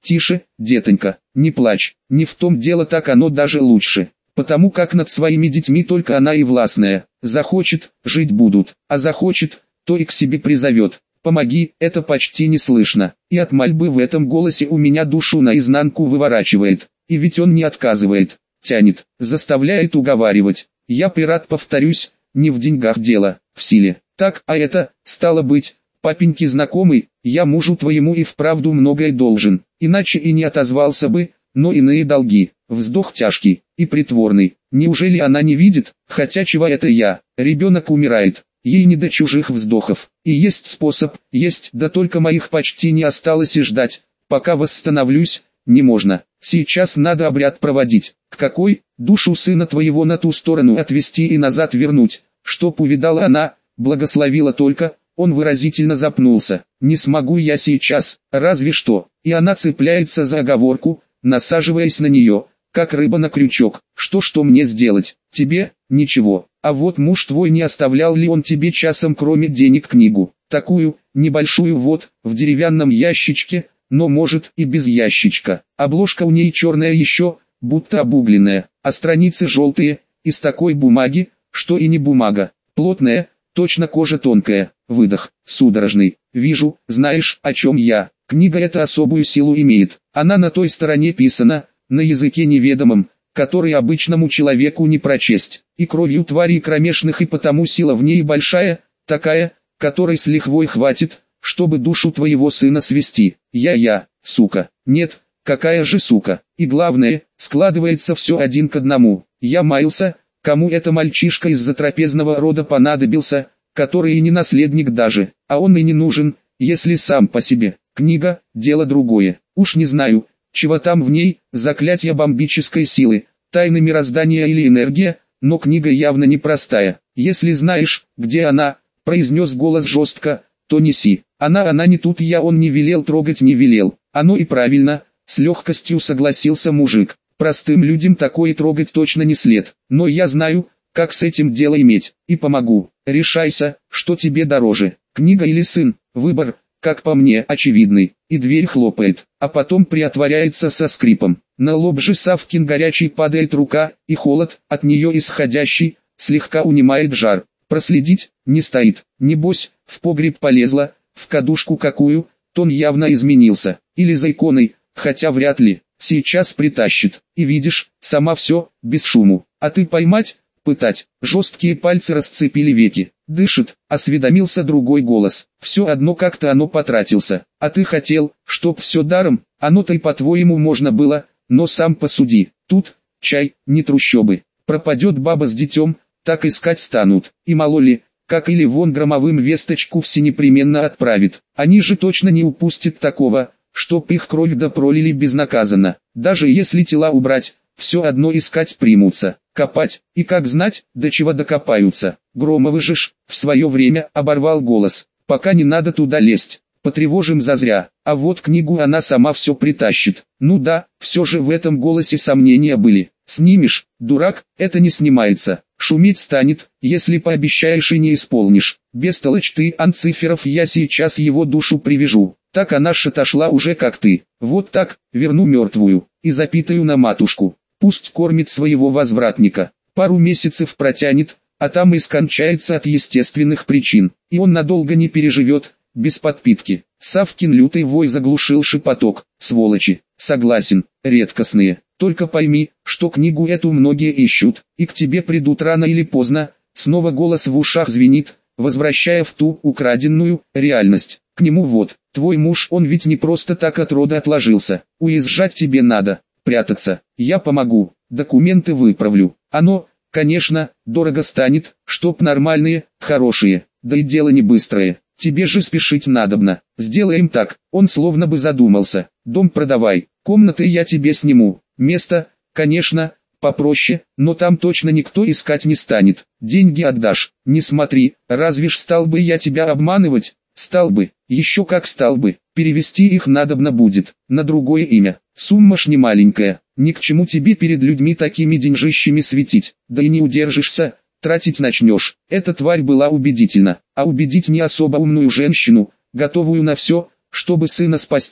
Тише, детонька, не плачь, не в том дело, так оно даже лучше. Потому как над своими детьми только она и властная. Захочет, жить будут, а захочет, то и к себе призовет. Помоги, это почти не слышно. И от мольбы в этом голосе у меня душу наизнанку выворачивает. И ведь он не отказывает, тянет, заставляет уговаривать. Я пират, повторюсь, не в деньгах дело, в силе. Так, а это, стало быть, папеньки знакомый, я мужу твоему и вправду многое должен. Иначе и не отозвался бы, но иные долги. Вздох тяжкий и притворный. Неужели она не видит, хотя чего это я? Ребенок умирает, ей не до чужих вздохов. И есть способ, есть, да только моих почти не осталось и ждать, пока восстановлюсь, не можно. Сейчас надо обряд проводить. Какой? Душу сына твоего на ту сторону отвести и назад вернуть. Чтоб увидала она, благословила только, он выразительно запнулся. Не смогу я сейчас, разве что. И она цепляется за оговорку, насаживаясь на нее, как рыба на крючок. Что мне сделать? Тебе? Ничего. А вот муж твой, не оставлял ли он тебе часом кроме денег книгу? Такую, небольшую вот, в деревянном ящичке, но может и без ящичка. Обложка у ней черная еще, будто обугленная, а страницы желтые, из такой бумаги, что и не бумага. Плотная, точно кожа тонкая. Выдох, судорожный. Вижу, знаешь, о чем я. Книга эта особую силу имеет. Она на той стороне писана, на языке неведомом, который обычному человеку не прочесть. И кровью тварей кромешных, и потому сила в ней большая, такая, которой с лихвой хватит, чтобы душу твоего сына свести. Я, сука. Нет, какая же сука. И главное, складывается все один к одному. Я маялся, кому это мальчишка из затрапезного рода понадобился, который и не наследник даже, а он и не нужен, если сам по себе. Книга – дело другое. Уж не знаю, чего там в ней, заклятие бомбической силы, тайны мироздания или энергия, но книга явно непростая. Если знаешь, где она, произнес голос жестко, то неси. Она не тут, он не велел трогать, не велел. Оно и правильно, с легкостью согласился мужик. Простым людям такое трогать точно не след. Но я знаю, как с этим дело иметь, и помогу. Решайся, что тебе дороже, книга или сын. Выбор, как по мне, очевидный. И дверь хлопает, а потом приотворяется со скрипом. На лоб же Савкин горячий падает рука, и холод, от нее исходящий, слегка унимает жар. Проследить, не стоит. Небось, в погреб полезла, в кадушку какую, тон явно изменился. Или за иконой, хотя вряд ли. Сейчас притащит. И видишь, сама все, без шуму. А ты поймать, пытать. Жесткие пальцы расцепили веки. Дышит, осведомился другой голос. Все одно как-то оно потратился. А ты хотел, чтоб все даром? Оно-то и по-твоему можно было, но сам посуди. Тут, чай, не трущобы. Пропадет баба с детем, так искать станут. И мало ли, как или вон громовым весточку все непременно отправит. Они же точно не упустят такого, чтоб их кровь да пролили безнаказанно. Даже если тела убрать, все одно искать примутся, копать, и как знать, до чего докопаются. Громовы же ж, в свое время, оборвал голос. Пока не надо туда лезть, потревожим зазря, а вот книгу она сама все притащит. Ну да, все же в этом голосе сомнения были. Снимешь, дурак, это не снимается. Шуметь станет, если пообещаешь и не исполнишь. Бестолочь ты, Анциферов, я сейчас его душу привяжу. Так она ж отошла уже как ты. Вот так, верну мертвую, и запитаю на матушку. Пусть кормит своего возвратника. Пару месяцев протянет, а там и скончается от естественных причин. И он надолго не переживет, без подпитки. Савкин лютый вой заглушил шепоток. Сволочи, согласен, редкостные. Только пойми, что книгу эту многие ищут, и к тебе придут рано или поздно. Снова голос в ушах звенит, возвращая в ту украденную реальность. К нему вот, твой муж, он ведь не просто так от рода отложился. Уезжать тебе надо, прятаться. Я помогу, документы выправлю. Оно, конечно, дорого станет, чтоб нормальные, хорошие, да и дело не быстрое. Тебе же спешить надобно. Сделаем так. Он словно бы задумался. Дом продавай, комнаты я тебе сниму. Место, конечно, попроще, но там точно никто искать не станет. Деньги отдашь. Не смотри, разве ж стал бы я тебя обманывать? Стал бы, еще как стал бы. Перевести их надобно будет, на другое имя. Сумма ж не маленькая. Ни к чему тебе перед людьми такими деньжищами светить. Да и не удержишься, тратить начнешь. Эта тварь была убедительна. А убедить не особо умную женщину, готовую на все, чтобы сына спасти,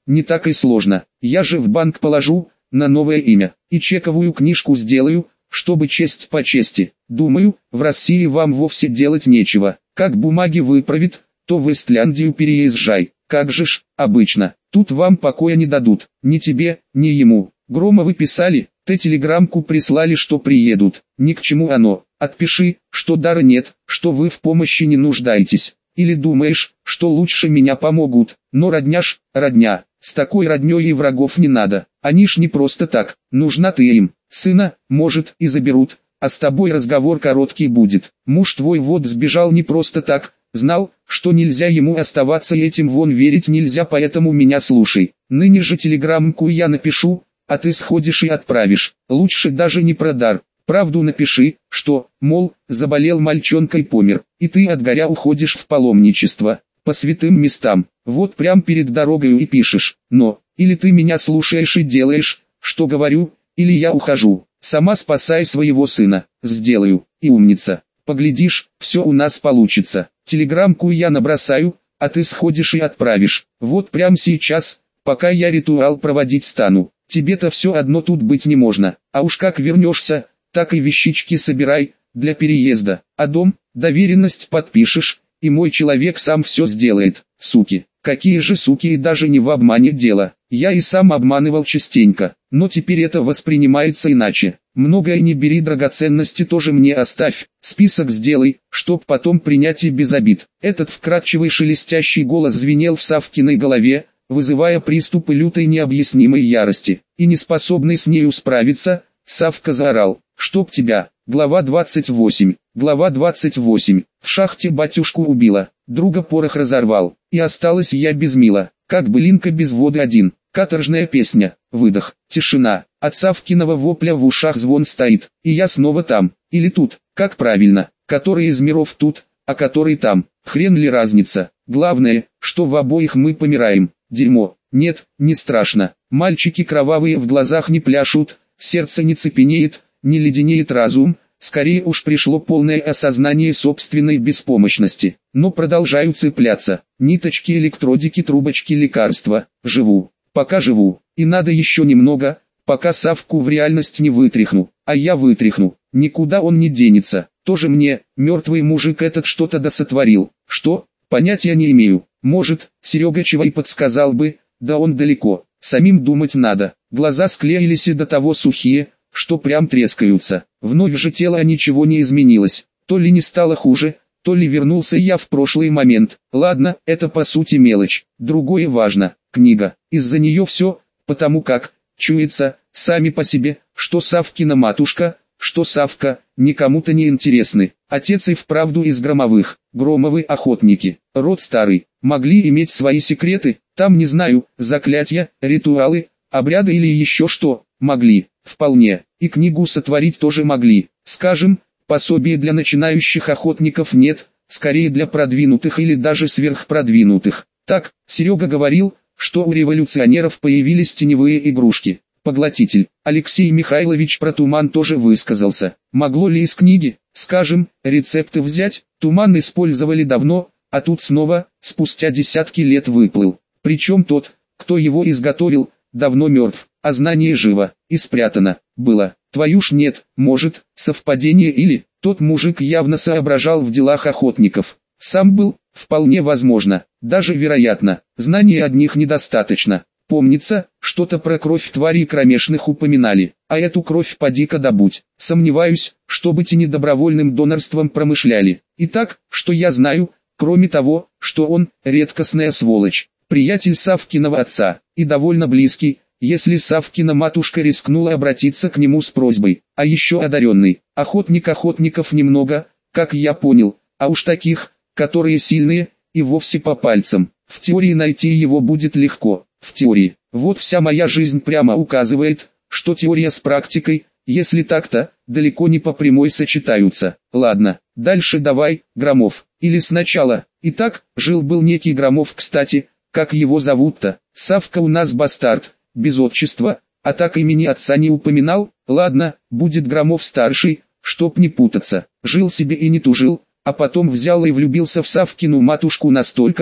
не так и сложно. Я же в банк положу, на новое имя, и чековую книжку сделаю, чтобы честь по чести. Думаю, в России вам вовсе делать нечего. Как бумаги выправит, то в Истляндию переезжай. Как же ж, обычно, тут вам покоя не дадут, ни тебе, ни ему. Громовы писали, те телеграммку прислали, что приедут. Ни к чему оно. Отпиши, что дара нет, что вы в помощи не нуждаетесь. Или думаешь, что лучше меня помогут, но родня ж, родня. С такой роднёй и врагов не надо. Они ж не просто так, нужна ты им. Сына, может, и заберут, а с тобой разговор короткий будет. Муж твой вот сбежал не просто так, знал, что нельзя ему оставаться и этим вон верить нельзя, поэтому меня слушай. Ныне же телеграммку я напишу, а ты сходишь и отправишь. Лучше даже не про дар. Правду напиши, что, мол, заболел мальчонка и помер, и ты от горя уходишь в паломничество, по святым местам. Вот прям перед дорогою и пишешь. Но, или ты меня слушаешь и делаешь, что говорю, или я ухожу. Сама спасай своего сына. Сделаю, и умница. Поглядишь, все у нас получится. Телеграммку я набросаю, а ты сходишь и отправишь. Вот прям сейчас, пока я ритуал проводить стану. Тебе-то все одно тут быть не можно. А уж как вернешься, так и вещички собирай, для переезда. А дом, доверенность подпишешь, и мой человек сам все сделает. Суки, какие же суки, и даже не в обмане дело. Я и сам обманывал частенько, но теперь это воспринимается иначе. Многое не бери, драгоценности тоже мне оставь. Список сделай, чтоб потом принять и без обид. Этот вкрадчивый шелестящий голос звенел в Савкиной голове, вызывая приступы лютой необъяснимой ярости. И неспособный с нею справиться, Савка заорал: «Чтоб тебя!» Глава 28. Глава 28. В шахте батюшку убила, друга порох разорвал, и осталась я без мила, как былинка без воды один. Каторжная песня, выдох, тишина, от Савкиного вопля в ушах звон стоит, и я снова там, или тут, как правильно, который из миров тут, а который там, хрен ли разница, главное, что в обоих мы помираем, дерьмо, нет, не страшно, мальчики кровавые в глазах не пляшут, сердце не цепенеет, не леденеет разум, скорее уж пришло полное осознание собственной беспомощности, но продолжаю цепляться, ниточки, электродики, трубочки, лекарства, живу, пока живу, и надо еще немного, пока Савку в реальность не вытряхну, а я вытряхну, никуда он не денется, тоже мне, мертвый мужик этот что-то досотворил, что, понятия не имею, может, Серега чего и подсказал бы, да он далеко, самим думать надо, глаза склеились и до того сухие, что прям трескаются. Вновь же тело ничего не изменилось, то ли не стало хуже, то ли вернулся я в прошлый момент. Ладно, это по сути мелочь, другое важно, книга. Из-за нее все, потому как, чуется, сами по себе, что Савкина матушка, что Савка, никому-то не интересны. Отец и вправду из Громовых, Громовы охотники, род старый, могли иметь свои секреты, там не знаю, заклятия, ритуалы, обряды или еще что, могли. Вполне, и книгу сотворить тоже могли. Скажем, пособие для начинающих охотников нет, скорее для продвинутых или даже сверхпродвинутых. Так, Серега говорил, что у революционеров появились теневые игрушки. Поглотитель. Алексей Михайлович про туман тоже высказался. Могло ли из книги, скажем, рецепты взять? Туман использовали давно, а тут снова, спустя десятки лет выплыл. Причем тот, кто его изготовил, давно мертв, а знание живо, и спрятано, было. Твою ж нет, может, совпадение или, тот мужик явно соображал в делах охотников. Сам был, вполне возможно, даже вероятно, знаний одних недостаточно. Помнится, что-то про кровь тварей кромешных упоминали, а эту кровь поди-ка добудь. Сомневаюсь, чтобы те недобровольным донорством промышляли. Итак, что я знаю, кроме того, что он, редкостная сволочь, приятель Савкиного отца, и довольно близкий, если Савкина матушка рискнула обратиться к нему с просьбой, а еще одаренный, охотников немного, как я понял, а уж таких, которые сильные, и вовсе по пальцам. В теории найти его будет легко, в теории. Вот вся моя жизнь прямо указывает, что теория с практикой, если так-то, далеко не по прямой сочетаются. Ладно, дальше давай, Громов, или сначала. Итак, жил-был некий Громов, кстати, как его зовут-то? Савка у нас бастард, без отчества, а так имени отца не упоминал. Ладно, будет Громов-старший, чтоб не путаться. Жил себе и не тужил, а потом взял и влюбился в Савкину матушку настолько,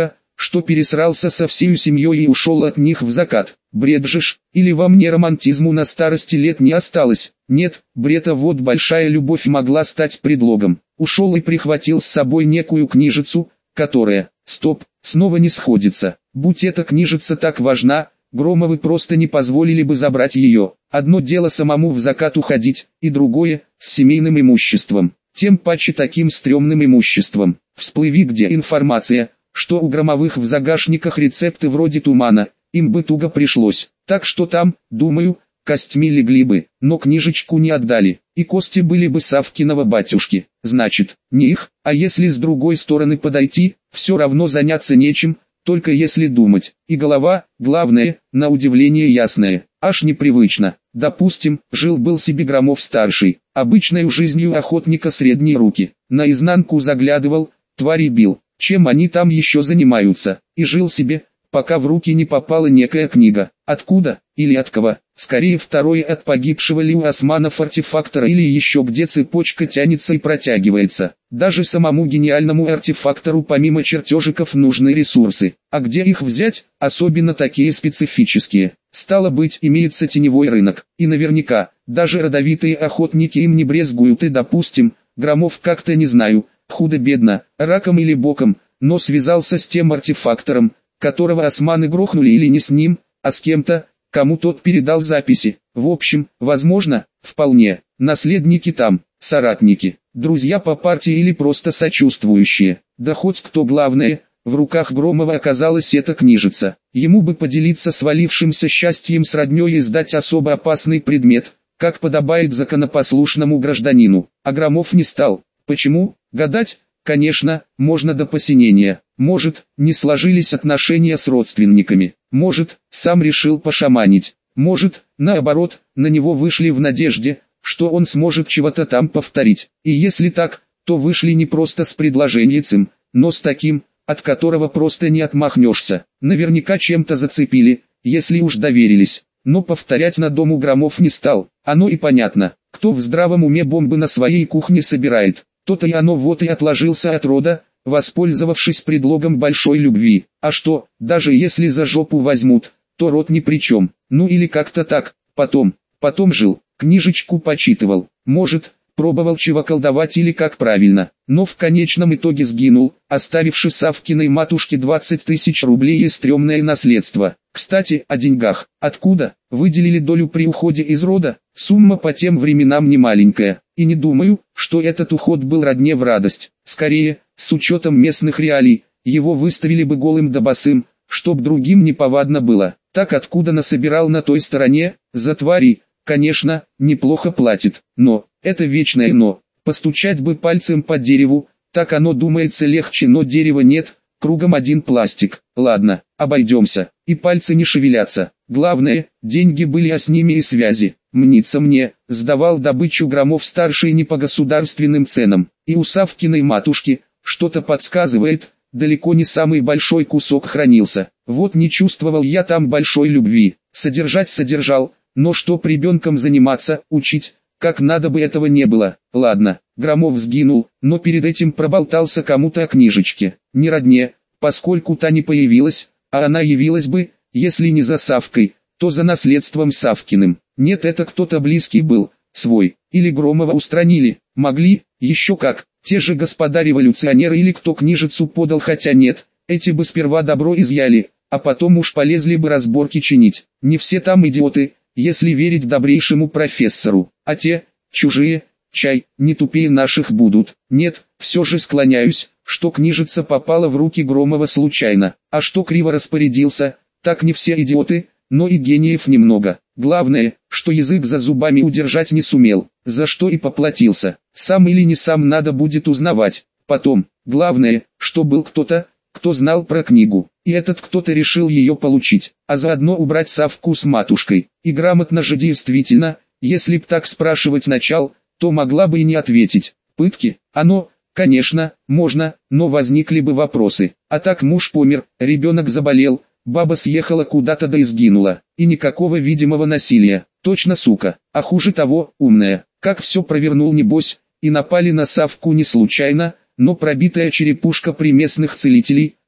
что пересрался со всей семьей и ушел от них в закат. Бред же ж, или во мне романтизму на старости лет не осталось? Нет, бред, а вот большая любовь могла стать предлогом. Ушел и прихватил с собой некую книжицу, которая, стоп, снова не сходится. Будь эта книжица так важна, Громовы просто не позволили бы забрать ее. Одно дело самому в закат уходить, и другое, с семейным имуществом. Тем паче таким стрёмным имуществом. Всплыви где информация, что у Громовых в загашниках рецепты вроде тумана, им бы туго пришлось. Так что там, думаю, костьми легли бы, но книжечку не отдали, и кости были бы Савкиного батюшки. Значит, не их, а если с другой стороны подойти, все равно заняться нечем, только если думать. И голова, главное, на удивление ясная, аж непривычно. Допустим, жил-был себе Громов-старший, обычной жизнью охотника средней руки, наизнанку заглядывал, твари бил, чем они там еще занимаются, и жил себе, пока в руки не попала некая книга. Откуда, или от кого? Скорее второе, от погибшего ли у османов артефактора, или еще где цепочка тянется и протягивается. Даже самому гениальному артефактору помимо чертежиков нужны ресурсы. А где их взять, особенно такие специфические? Стало быть, имеется теневой рынок. И наверняка, даже родовитые охотники им не брезгуют, и допустим, Громов как-то, не знаю, худо-бедно, раком или боком, но связался с тем артефактором, которого османы грохнули, или не с ним, а с кем-то, кому тот передал записи. В общем, возможно, вполне, наследники там, соратники, друзья по партии или просто сочувствующие. Да хоть кто, главное, в руках Громова оказалась эта книжица. Ему бы поделиться свалившимся счастьем с роднёй и сдать особо опасный предмет, как подобает законопослушному гражданину. А Громов не стал. Почему? Гадать? Конечно, можно до посинения. Может, не сложились отношения с родственниками. Может, сам решил пошаманить. Может, наоборот, на него вышли в надежде, что он сможет чего-то там повторить. И если так, то вышли не просто с предложенияцем, но с таким, от которого просто не отмахнешься. Наверняка чем-то зацепили, если уж доверились. Но повторять на дому Громов не стал. Оно и понятно, кто в здравом уме бомбы на своей кухне собирает. То-то и оно вот и отложился от рода, воспользовавшись предлогом большой любви. А что, даже если за жопу возьмут, то род ни при чем. Ну или как-то так. Потом жил, книжечку почитывал, может, пробовал чего колдовать или как правильно, но в конечном итоге сгинул, оставивши Савкиной матушке 20 тысяч рублей и стрёмное наследство. Кстати, о деньгах. Откуда? Выделили долю при уходе из рода? Сумма по тем временам не маленькая. И не думаю, что этот уход был родне в радость. Скорее, с учетом местных реалий, его выставили бы голым да босым, чтоб другим неповадно было. Так откуда насобирал на той стороне? За твари, конечно, неплохо платит. Но, это вечное но. Постучать бы пальцем по дереву, так оно думается легче, но дерева нет, кругом один пластик. Ладно, обойдемся, и пальцы не шевелятся. Главное, деньги были, а с ними и связи. Мнится мне, сдавал добычу Громов-старший не по государственным ценам. И у Савкиной матушки, что-то подсказывает, далеко не самый большой кусок хранился. Вот не чувствовал я там большой любви. Содержать содержал, но чтоб ребенком заниматься, учить, как надо бы этого не было. Ладно, Громов сгинул, но перед этим проболтался кому-то о книжечке. Не родне, поскольку та не появилась, а она явилась бы, если не за Савкой, то за наследством Савкиным. Нет, это кто-то близкий был, свой, или Громова устранили, могли, еще как, те же господа революционеры или кто книжицу подал, хотя нет, эти бы сперва добро изъяли, а потом уж полезли бы разборки чинить. Не все там идиоты, если верить добрейшему профессору, а те, чужие, чай, не тупее наших будут. Нет, все же склоняюсь, что книжица попала в руки Громова случайно, а что криво распорядился, так не все идиоты, но и гениев немного. Главное, что язык за зубами удержать не сумел, за что и поплатился. Сам или не сам надо будет узнавать. Потом, главное, что был кто-то, кто знал про книгу, и этот кто-то решил ее получить, а заодно убрать Савку с матушкой. И грамотно же действительно, если б так спрашивать начал, то могла бы и не ответить. Пытки? Оно, конечно, можно, но возникли бы вопросы. А так муж помер, ребенок заболел, баба съехала куда-то да и сгинула, и никакого видимого насилия. Точно сука, а хуже того, умная. Как все провернул небось, и напали на Савку не случайно, но пробитая черепушка при местных целителей,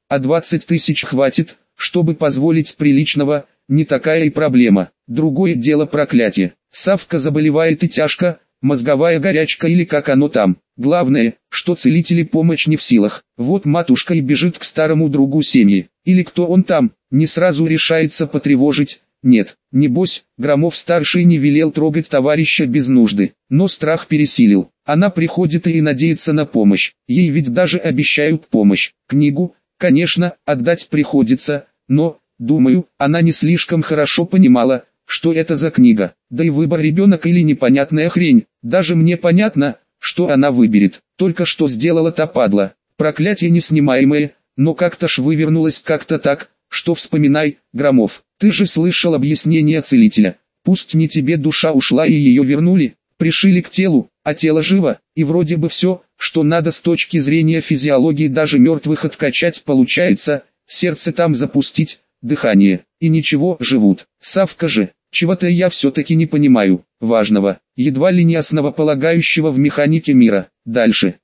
а 20 тысяч хватит, чтобы позволить приличного, не такая и проблема. Другое дело проклятие. Савка заболевает и тяжко, мозговая горячка или как оно там. Главное, что целители помощь не в силах. Вот матушка и бежит к старому другу семьи. Или кто он там, не сразу решается потревожить. Нет, небось, Громов-старший не велел трогать товарища без нужды. Но страх пересилил. Она приходит и надеется на помощь. Ей ведь даже обещают помощь. Книгу, конечно, отдать приходится, но, думаю, она не слишком хорошо понимала, что это за книга. Да и выбор ребенок или непонятная хрень. Даже мне понятно, что она выберет. Только что сделала та падла. Проклятие неснимаемое, но как-то ж вывернулось как-то так, что вспоминай, Громов. Ты же слышал объяснение целителя. Пусть не тебе душа ушла и ее вернули, пришили к телу, а тело живо, и вроде бы все, что надо с точки зрения физиологии даже мертвых откачать получается, сердце там запустить, дыхание, и ничего, живут. Савка же, чего-то я все-таки не понимаю, важного, едва ли не основополагающего в механике мира. Дальше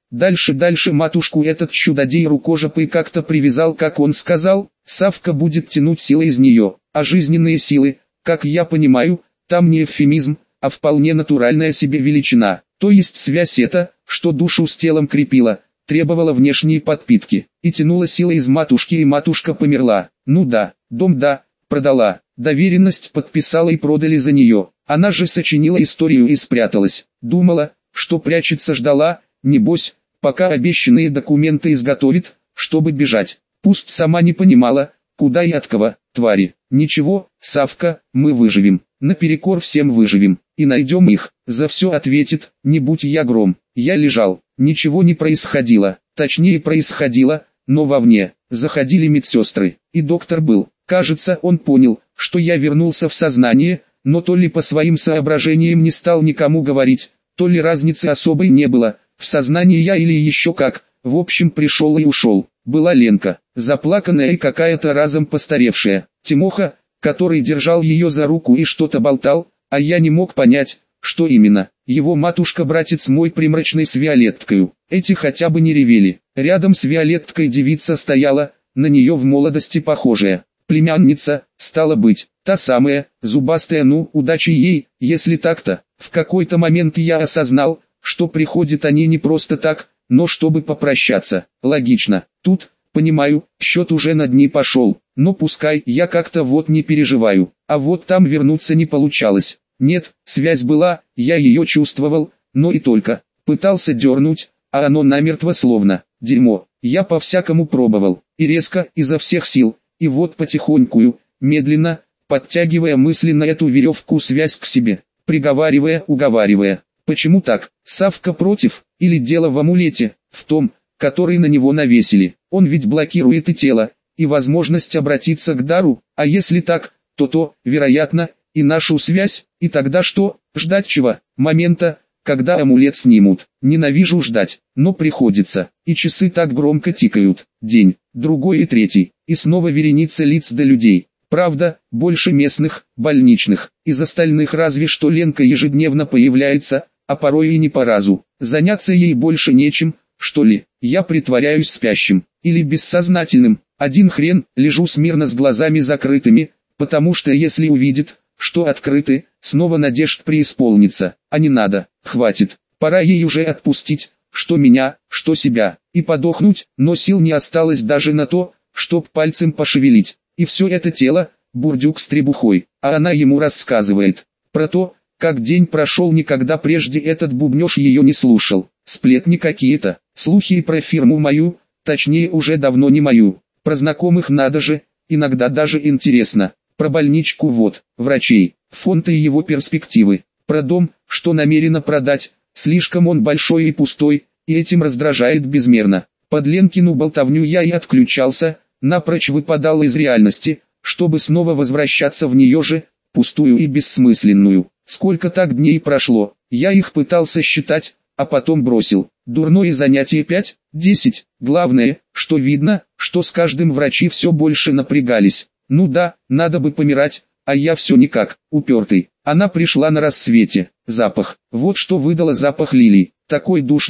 матушку этот чудодей рукожопый как-то привязал, как он сказал, Савка будет тянуть силы из нее, а жизненные силы, как я понимаю, там не эвфемизм, а вполне натуральная себе величина, то есть связь эта, что душу с телом крепила, требовала внешней подпитки, и тянула силы из матушки, и матушка померла. Ну да, дом да, продала, доверенность подписала и продали за нее, она же сочинила историю и спряталась, думала, что прячется, ждала, небось, пока обещанные документы изготовит, чтобы бежать, пусть сама не понимала, куда и от кого, твари. Ничего, Савка, мы выживем, наперекор всем выживем, и найдем их, за все ответит, не будь я Гром. Я лежал, ничего не происходило, точнее происходило, но вовне, заходили медсестры, и доктор был, кажется, он понял, что я вернулся в сознание, но то ли по своим соображениям не стал никому говорить, то ли разницы особой не было, в сознании я или еще как, в общем пришел и ушел. Была Ленка, заплаканная и какая-то разом постаревшая, Тимоха, который держал ее за руку и что-то болтал, а я не мог понять, что именно. Его матушка-братец мой примрачный с Виолетткою, эти хотя бы не ревели. Рядом с Виолетткой девица стояла, на нее в молодости похожая, племянница, стала быть, та самая, зубастая, ну, удачи ей, если так-то. В какой-то момент я осознал, что приходят они не просто так, но чтобы попрощаться. Логично. Тут, понимаю, счет уже на дни пошел, но пускай, я как-то вот не переживаю, а вот там вернуться не получалось. Нет, связь была, я ее чувствовал, но и только. Пытался дернуть, а оно намертво словно дерьмо. Я по-всякому пробовал, и резко, изо всех сил, и вот потихонькую, медленно, подтягивая мысленно эту веревку связь к себе, приговаривая, уговаривая. Почему так? Савка против, или дело в амулете, в том, который на него навесили. Он ведь блокирует и тело, и возможность обратиться к дару, а если так, то, вероятно, и нашу связь, и тогда что, ждать чего? Момента, когда амулет снимут. Ненавижу ждать, но приходится, и часы так громко тикают. День, другой и третий, и снова вереница лиц до людей. Правда, больше местных, больничных, из остальных разве что Ленка ежедневно появляется, а порой и не по разу. Заняться ей больше нечем, что ли. Я притворяюсь спящим, или бессознательным. Один хрен, лежу смирно с глазами закрытыми, потому что если увидит, что открыты, снова надежд преисполнится. А не надо, хватит, пора ей уже отпустить, что меня, что себя, и подохнуть, но сил не осталось даже на то, чтоб пальцем пошевелить. И все это тело, бурдюк с требухой, а она ему рассказывает про то, как день прошел, никогда прежде этот бубнёж ее не слушал. Сплетни какие-то, слухи и про фирму мою, точнее уже давно не мою, про знакомых надо же, иногда даже интересно, про больничку вот, врачей, фонд и его перспективы, про дом, что намерена продать, слишком он большой и пустой, и этим раздражает безмерно. Под Ленкину болтовню я и отключался, напрочь выпадал из реальности, чтобы снова возвращаться в нее же, пустую и бессмысленную. Сколько так дней прошло, я их пытался считать, а потом бросил. Дурное занятие 5-10, главное, что видно, что с каждым врачи все больше напрягались. Ну да, надо бы помирать, а я все никак, упертый. Она пришла на рассвете, запах, вот что выдала запах лилий, такой душный,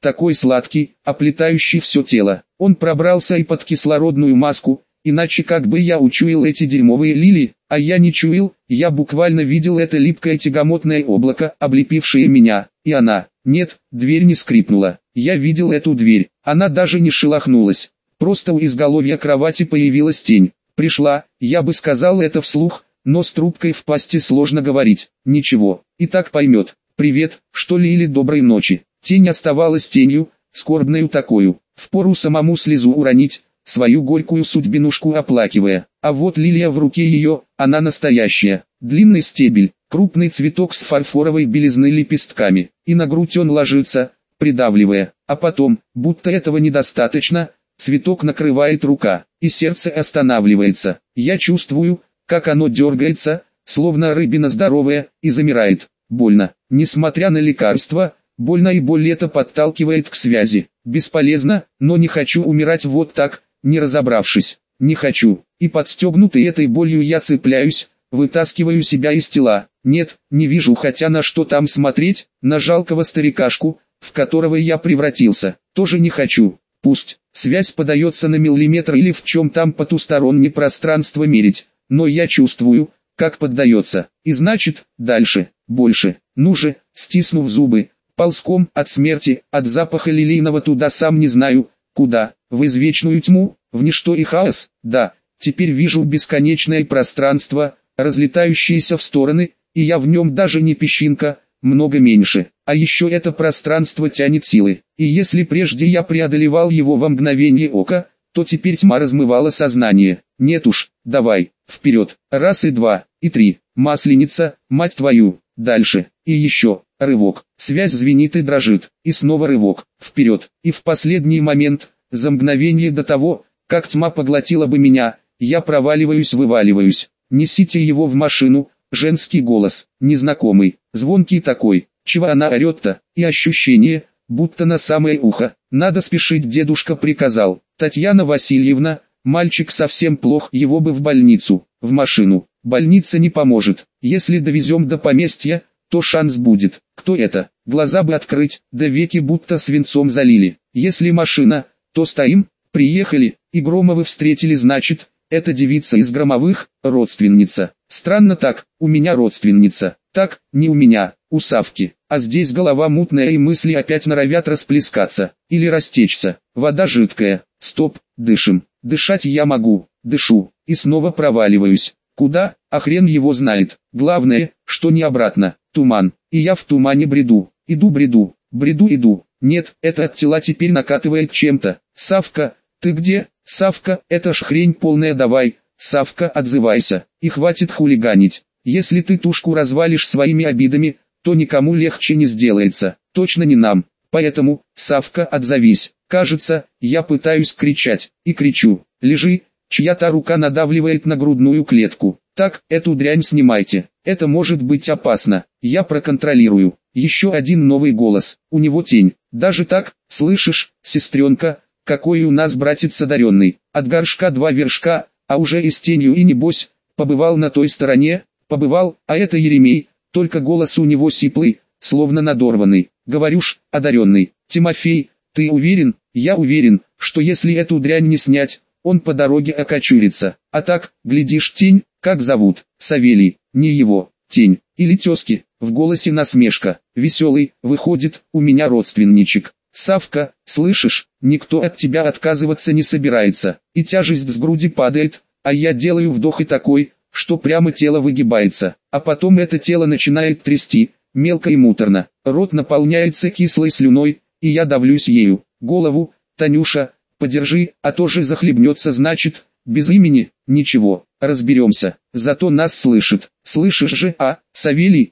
такой сладкий, оплетающий все тело. Он пробрался и под кислородную маску, иначе как бы я учуял эти дерьмовые лилии, а я не чуял, я буквально видел это липкое тягомотное облако, облепившее меня, и она. Нет, дверь не скрипнула. Я видел эту дверь, она даже не шелохнулась. Просто у изголовья кровати появилась тень. Пришла, я бы сказал это вслух, но с трубкой в пасти сложно говорить. Ничего, и так поймет. Привет, что ли, или доброй ночи. Тень оставалась тенью, скорбною такою. Впору самому слезу уронить, свою горькую судьбинушку оплакивая. А вот лилия в руке ее, она настоящая. Длинный стебель, крупный цветок с фарфоровой белизной лепестками. И на грудь он ложится, придавливая. А потом, будто этого недостаточно, цветок накрывает рука, и сердце останавливается. Я чувствую, как оно дергается, словно рыбина здоровая, и замирает. Больно. Несмотря на лекарства, больно, и боль это подталкивает к связи. Бесполезно, но не хочу умирать вот так, не разобравшись. Не хочу. И подстегнутый этой болью я цепляюсь, вытаскиваю себя из тела. Нет, не вижу, хотя на что там смотреть, на жалкого старикашку, в которого я превратился. Тоже не хочу. Пусть связь подается на миллиметр или в чем там потустороннее пространство мерить, но я чувствую, как поддается. И значит, дальше, больше. Ну же, стиснув зубы, ползком от смерти, от запаха лилейного туда сам не знаю, куда, в извечную тьму, в ничто и хаос. Да, теперь вижу бесконечное пространство, разлетающееся в стороны, и я в нем даже не песчинка, много меньше. А еще это пространство тянет силы. И если прежде я преодолевал его во мгновение ока, то теперь тьма размывала сознание. Нет уж, давай, вперед, раз и два, и три, масленица, мать твою, дальше, и еще, рывок, связь звенит и дрожит, и снова рывок, вперед, и в последний момент, за мгновение до того, как тьма поглотила бы меня, я вываливаюсь, несите его в машину, женский голос, незнакомый, звонкий такой, чего она орет-то, и ощущение, будто на самое ухо. Надо спешить, дедушка приказал. Татьяна Васильевна, мальчик совсем плох, его бы в больницу, в машину. Больница не поможет. Если довезем до поместья, то шанс будет. Кто это? Глаза бы открыть, да веки будто свинцом залили. Если машина, то стоим, приехали, и Громовы встретили, значит, это девица из Громовых, родственница. Странно так, у меня родственница. Так, не у меня, у Савки. А здесь голова мутная и мысли опять норовят расплескаться. Или растечься. Вода жидкая. Стоп, дышим. Дышать я могу. Дышу. И снова проваливаюсь. Куда? А хрен его знает. Главное, что не обратно. Туман. И я в тумане бреду. Иду. Нет, это от тела теперь накатывает чем-то. Савка, ты где? Савка, это ж хрень полная, давай. Савка, отзывайся. И хватит хулиганить. Если ты тушку развалишь своими обидами, то никому легче не сделается. Точно не нам. Поэтому, Савка, отзовись. Кажется, я пытаюсь кричать. И кричу. Лежи. Чья-то рука надавливает на грудную клетку. Так, эту дрянь снимайте. Это может быть опасно. Я проконтролирую. Еще один новый голос. У него тень. Даже так, слышишь, сестренка, какой у нас братец одаренный. От горшка 2 вершка, а уже и с тенью, и небось, побывал на той стороне, побывал, а это Еремей, только голос у него сиплый, словно надорванный. Говорю ж, одаренный. Тимофей, ты уверен? Я уверен, что если эту дрянь не снять, он по дороге окочурится. А так, глядишь, тень, как зовут? Савелий, не его, тень, или тезки, в голосе насмешка. Веселый, выходит, у меня родственничек. Савка, слышишь, никто от тебя отказываться не собирается, и тяжесть с груди падает, а я делаю вдох и такой, что прямо тело выгибается, а потом это тело начинает трясти, мелко и муторно, рот наполняется кислой слюной, и я давлюсь ею. Голову, Танюша, подержи, а то же захлебнется, значит, без имени, ничего, разберемся, зато нас слышит. Слышишь же, Савелий?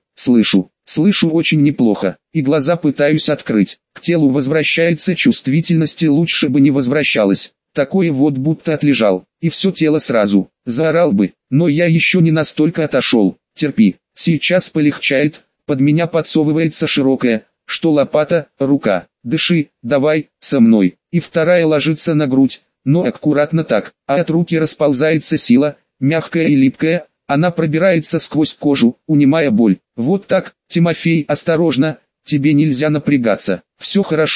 Слышу очень неплохо, и глаза пытаюсь открыть. К телу возвращается чувствительность, и лучше бы не возвращалась. Такое вот будто отлежал, и все тело сразу. Заорал бы, но я еще не настолько отошел. Терпи, сейчас полегчает. Под меня подсовывается широкая, что лопата, рука. Дыши, давай, со мной. И вторая ложится на грудь, но аккуратно так, а от руки расползается сила, мягкая и липкая. Она пробирается сквозь кожу, унимая боль. Вот так, Тимофей, осторожно, тебе нельзя напрягаться. Все хорошо,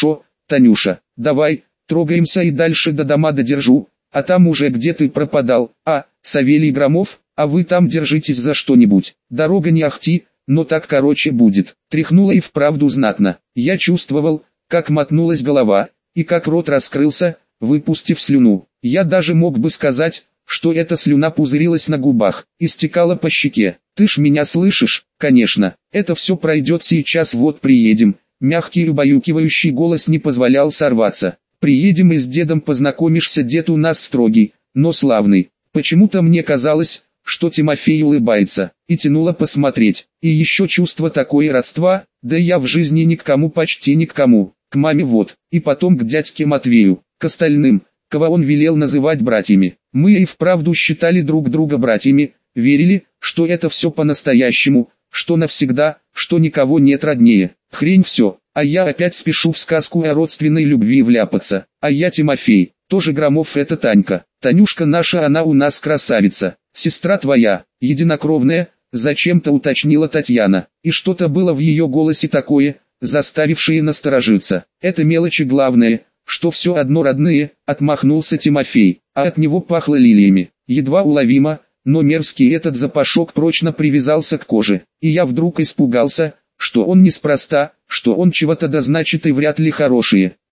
Танюша, давай, трогаемся и дальше до дома додержу, а там уже где ты пропадал, Савелий Громов, а вы там держитесь за что-нибудь, дорога не ахти, но так короче будет. Тряхнуло и вправду знатно, я чувствовал, как мотнулась голова, и как рот раскрылся, выпустив слюну. Я даже мог бы сказать, что эта слюна пузырилась на губах, и стекала по щеке. Ты ж меня слышишь? Конечно, это все пройдет сейчас, вот приедем. Мягкий и убаюкивающий голос не позволял сорваться. Приедем и с дедом познакомишься, дед у нас строгий, но славный. Почему-то мне казалось, что Тимофей улыбается, и тянуло посмотреть. И еще чувство такое родства, да я в жизни ни к кому, почти ни к кому. К маме вот, и потом к дядьке Матвею, к остальным, кого он велел называть братьями. Мы и вправду считали друг друга братьями, верили, что это все по-настоящему, что навсегда, что никого нет роднее. Хрень все, а я опять спешу в сказку о родственной любви вляпаться. А я Тимофей, тоже Громов, это Танька. Танюшка наша, она у нас красавица, сестра твоя, единокровная, зачем-то уточнила Татьяна. И что-то было в ее голосе такое, заставившие насторожиться. Это мелочи, главное, что все одно родные, отмахнулся Тимофей, а от него пахло лилиями. Едва уловимо, но мерзкий этот запашок прочно привязался к коже. И я вдруг испугался, что он неспроста, что он чего-то да значит и вряд ли хорошие.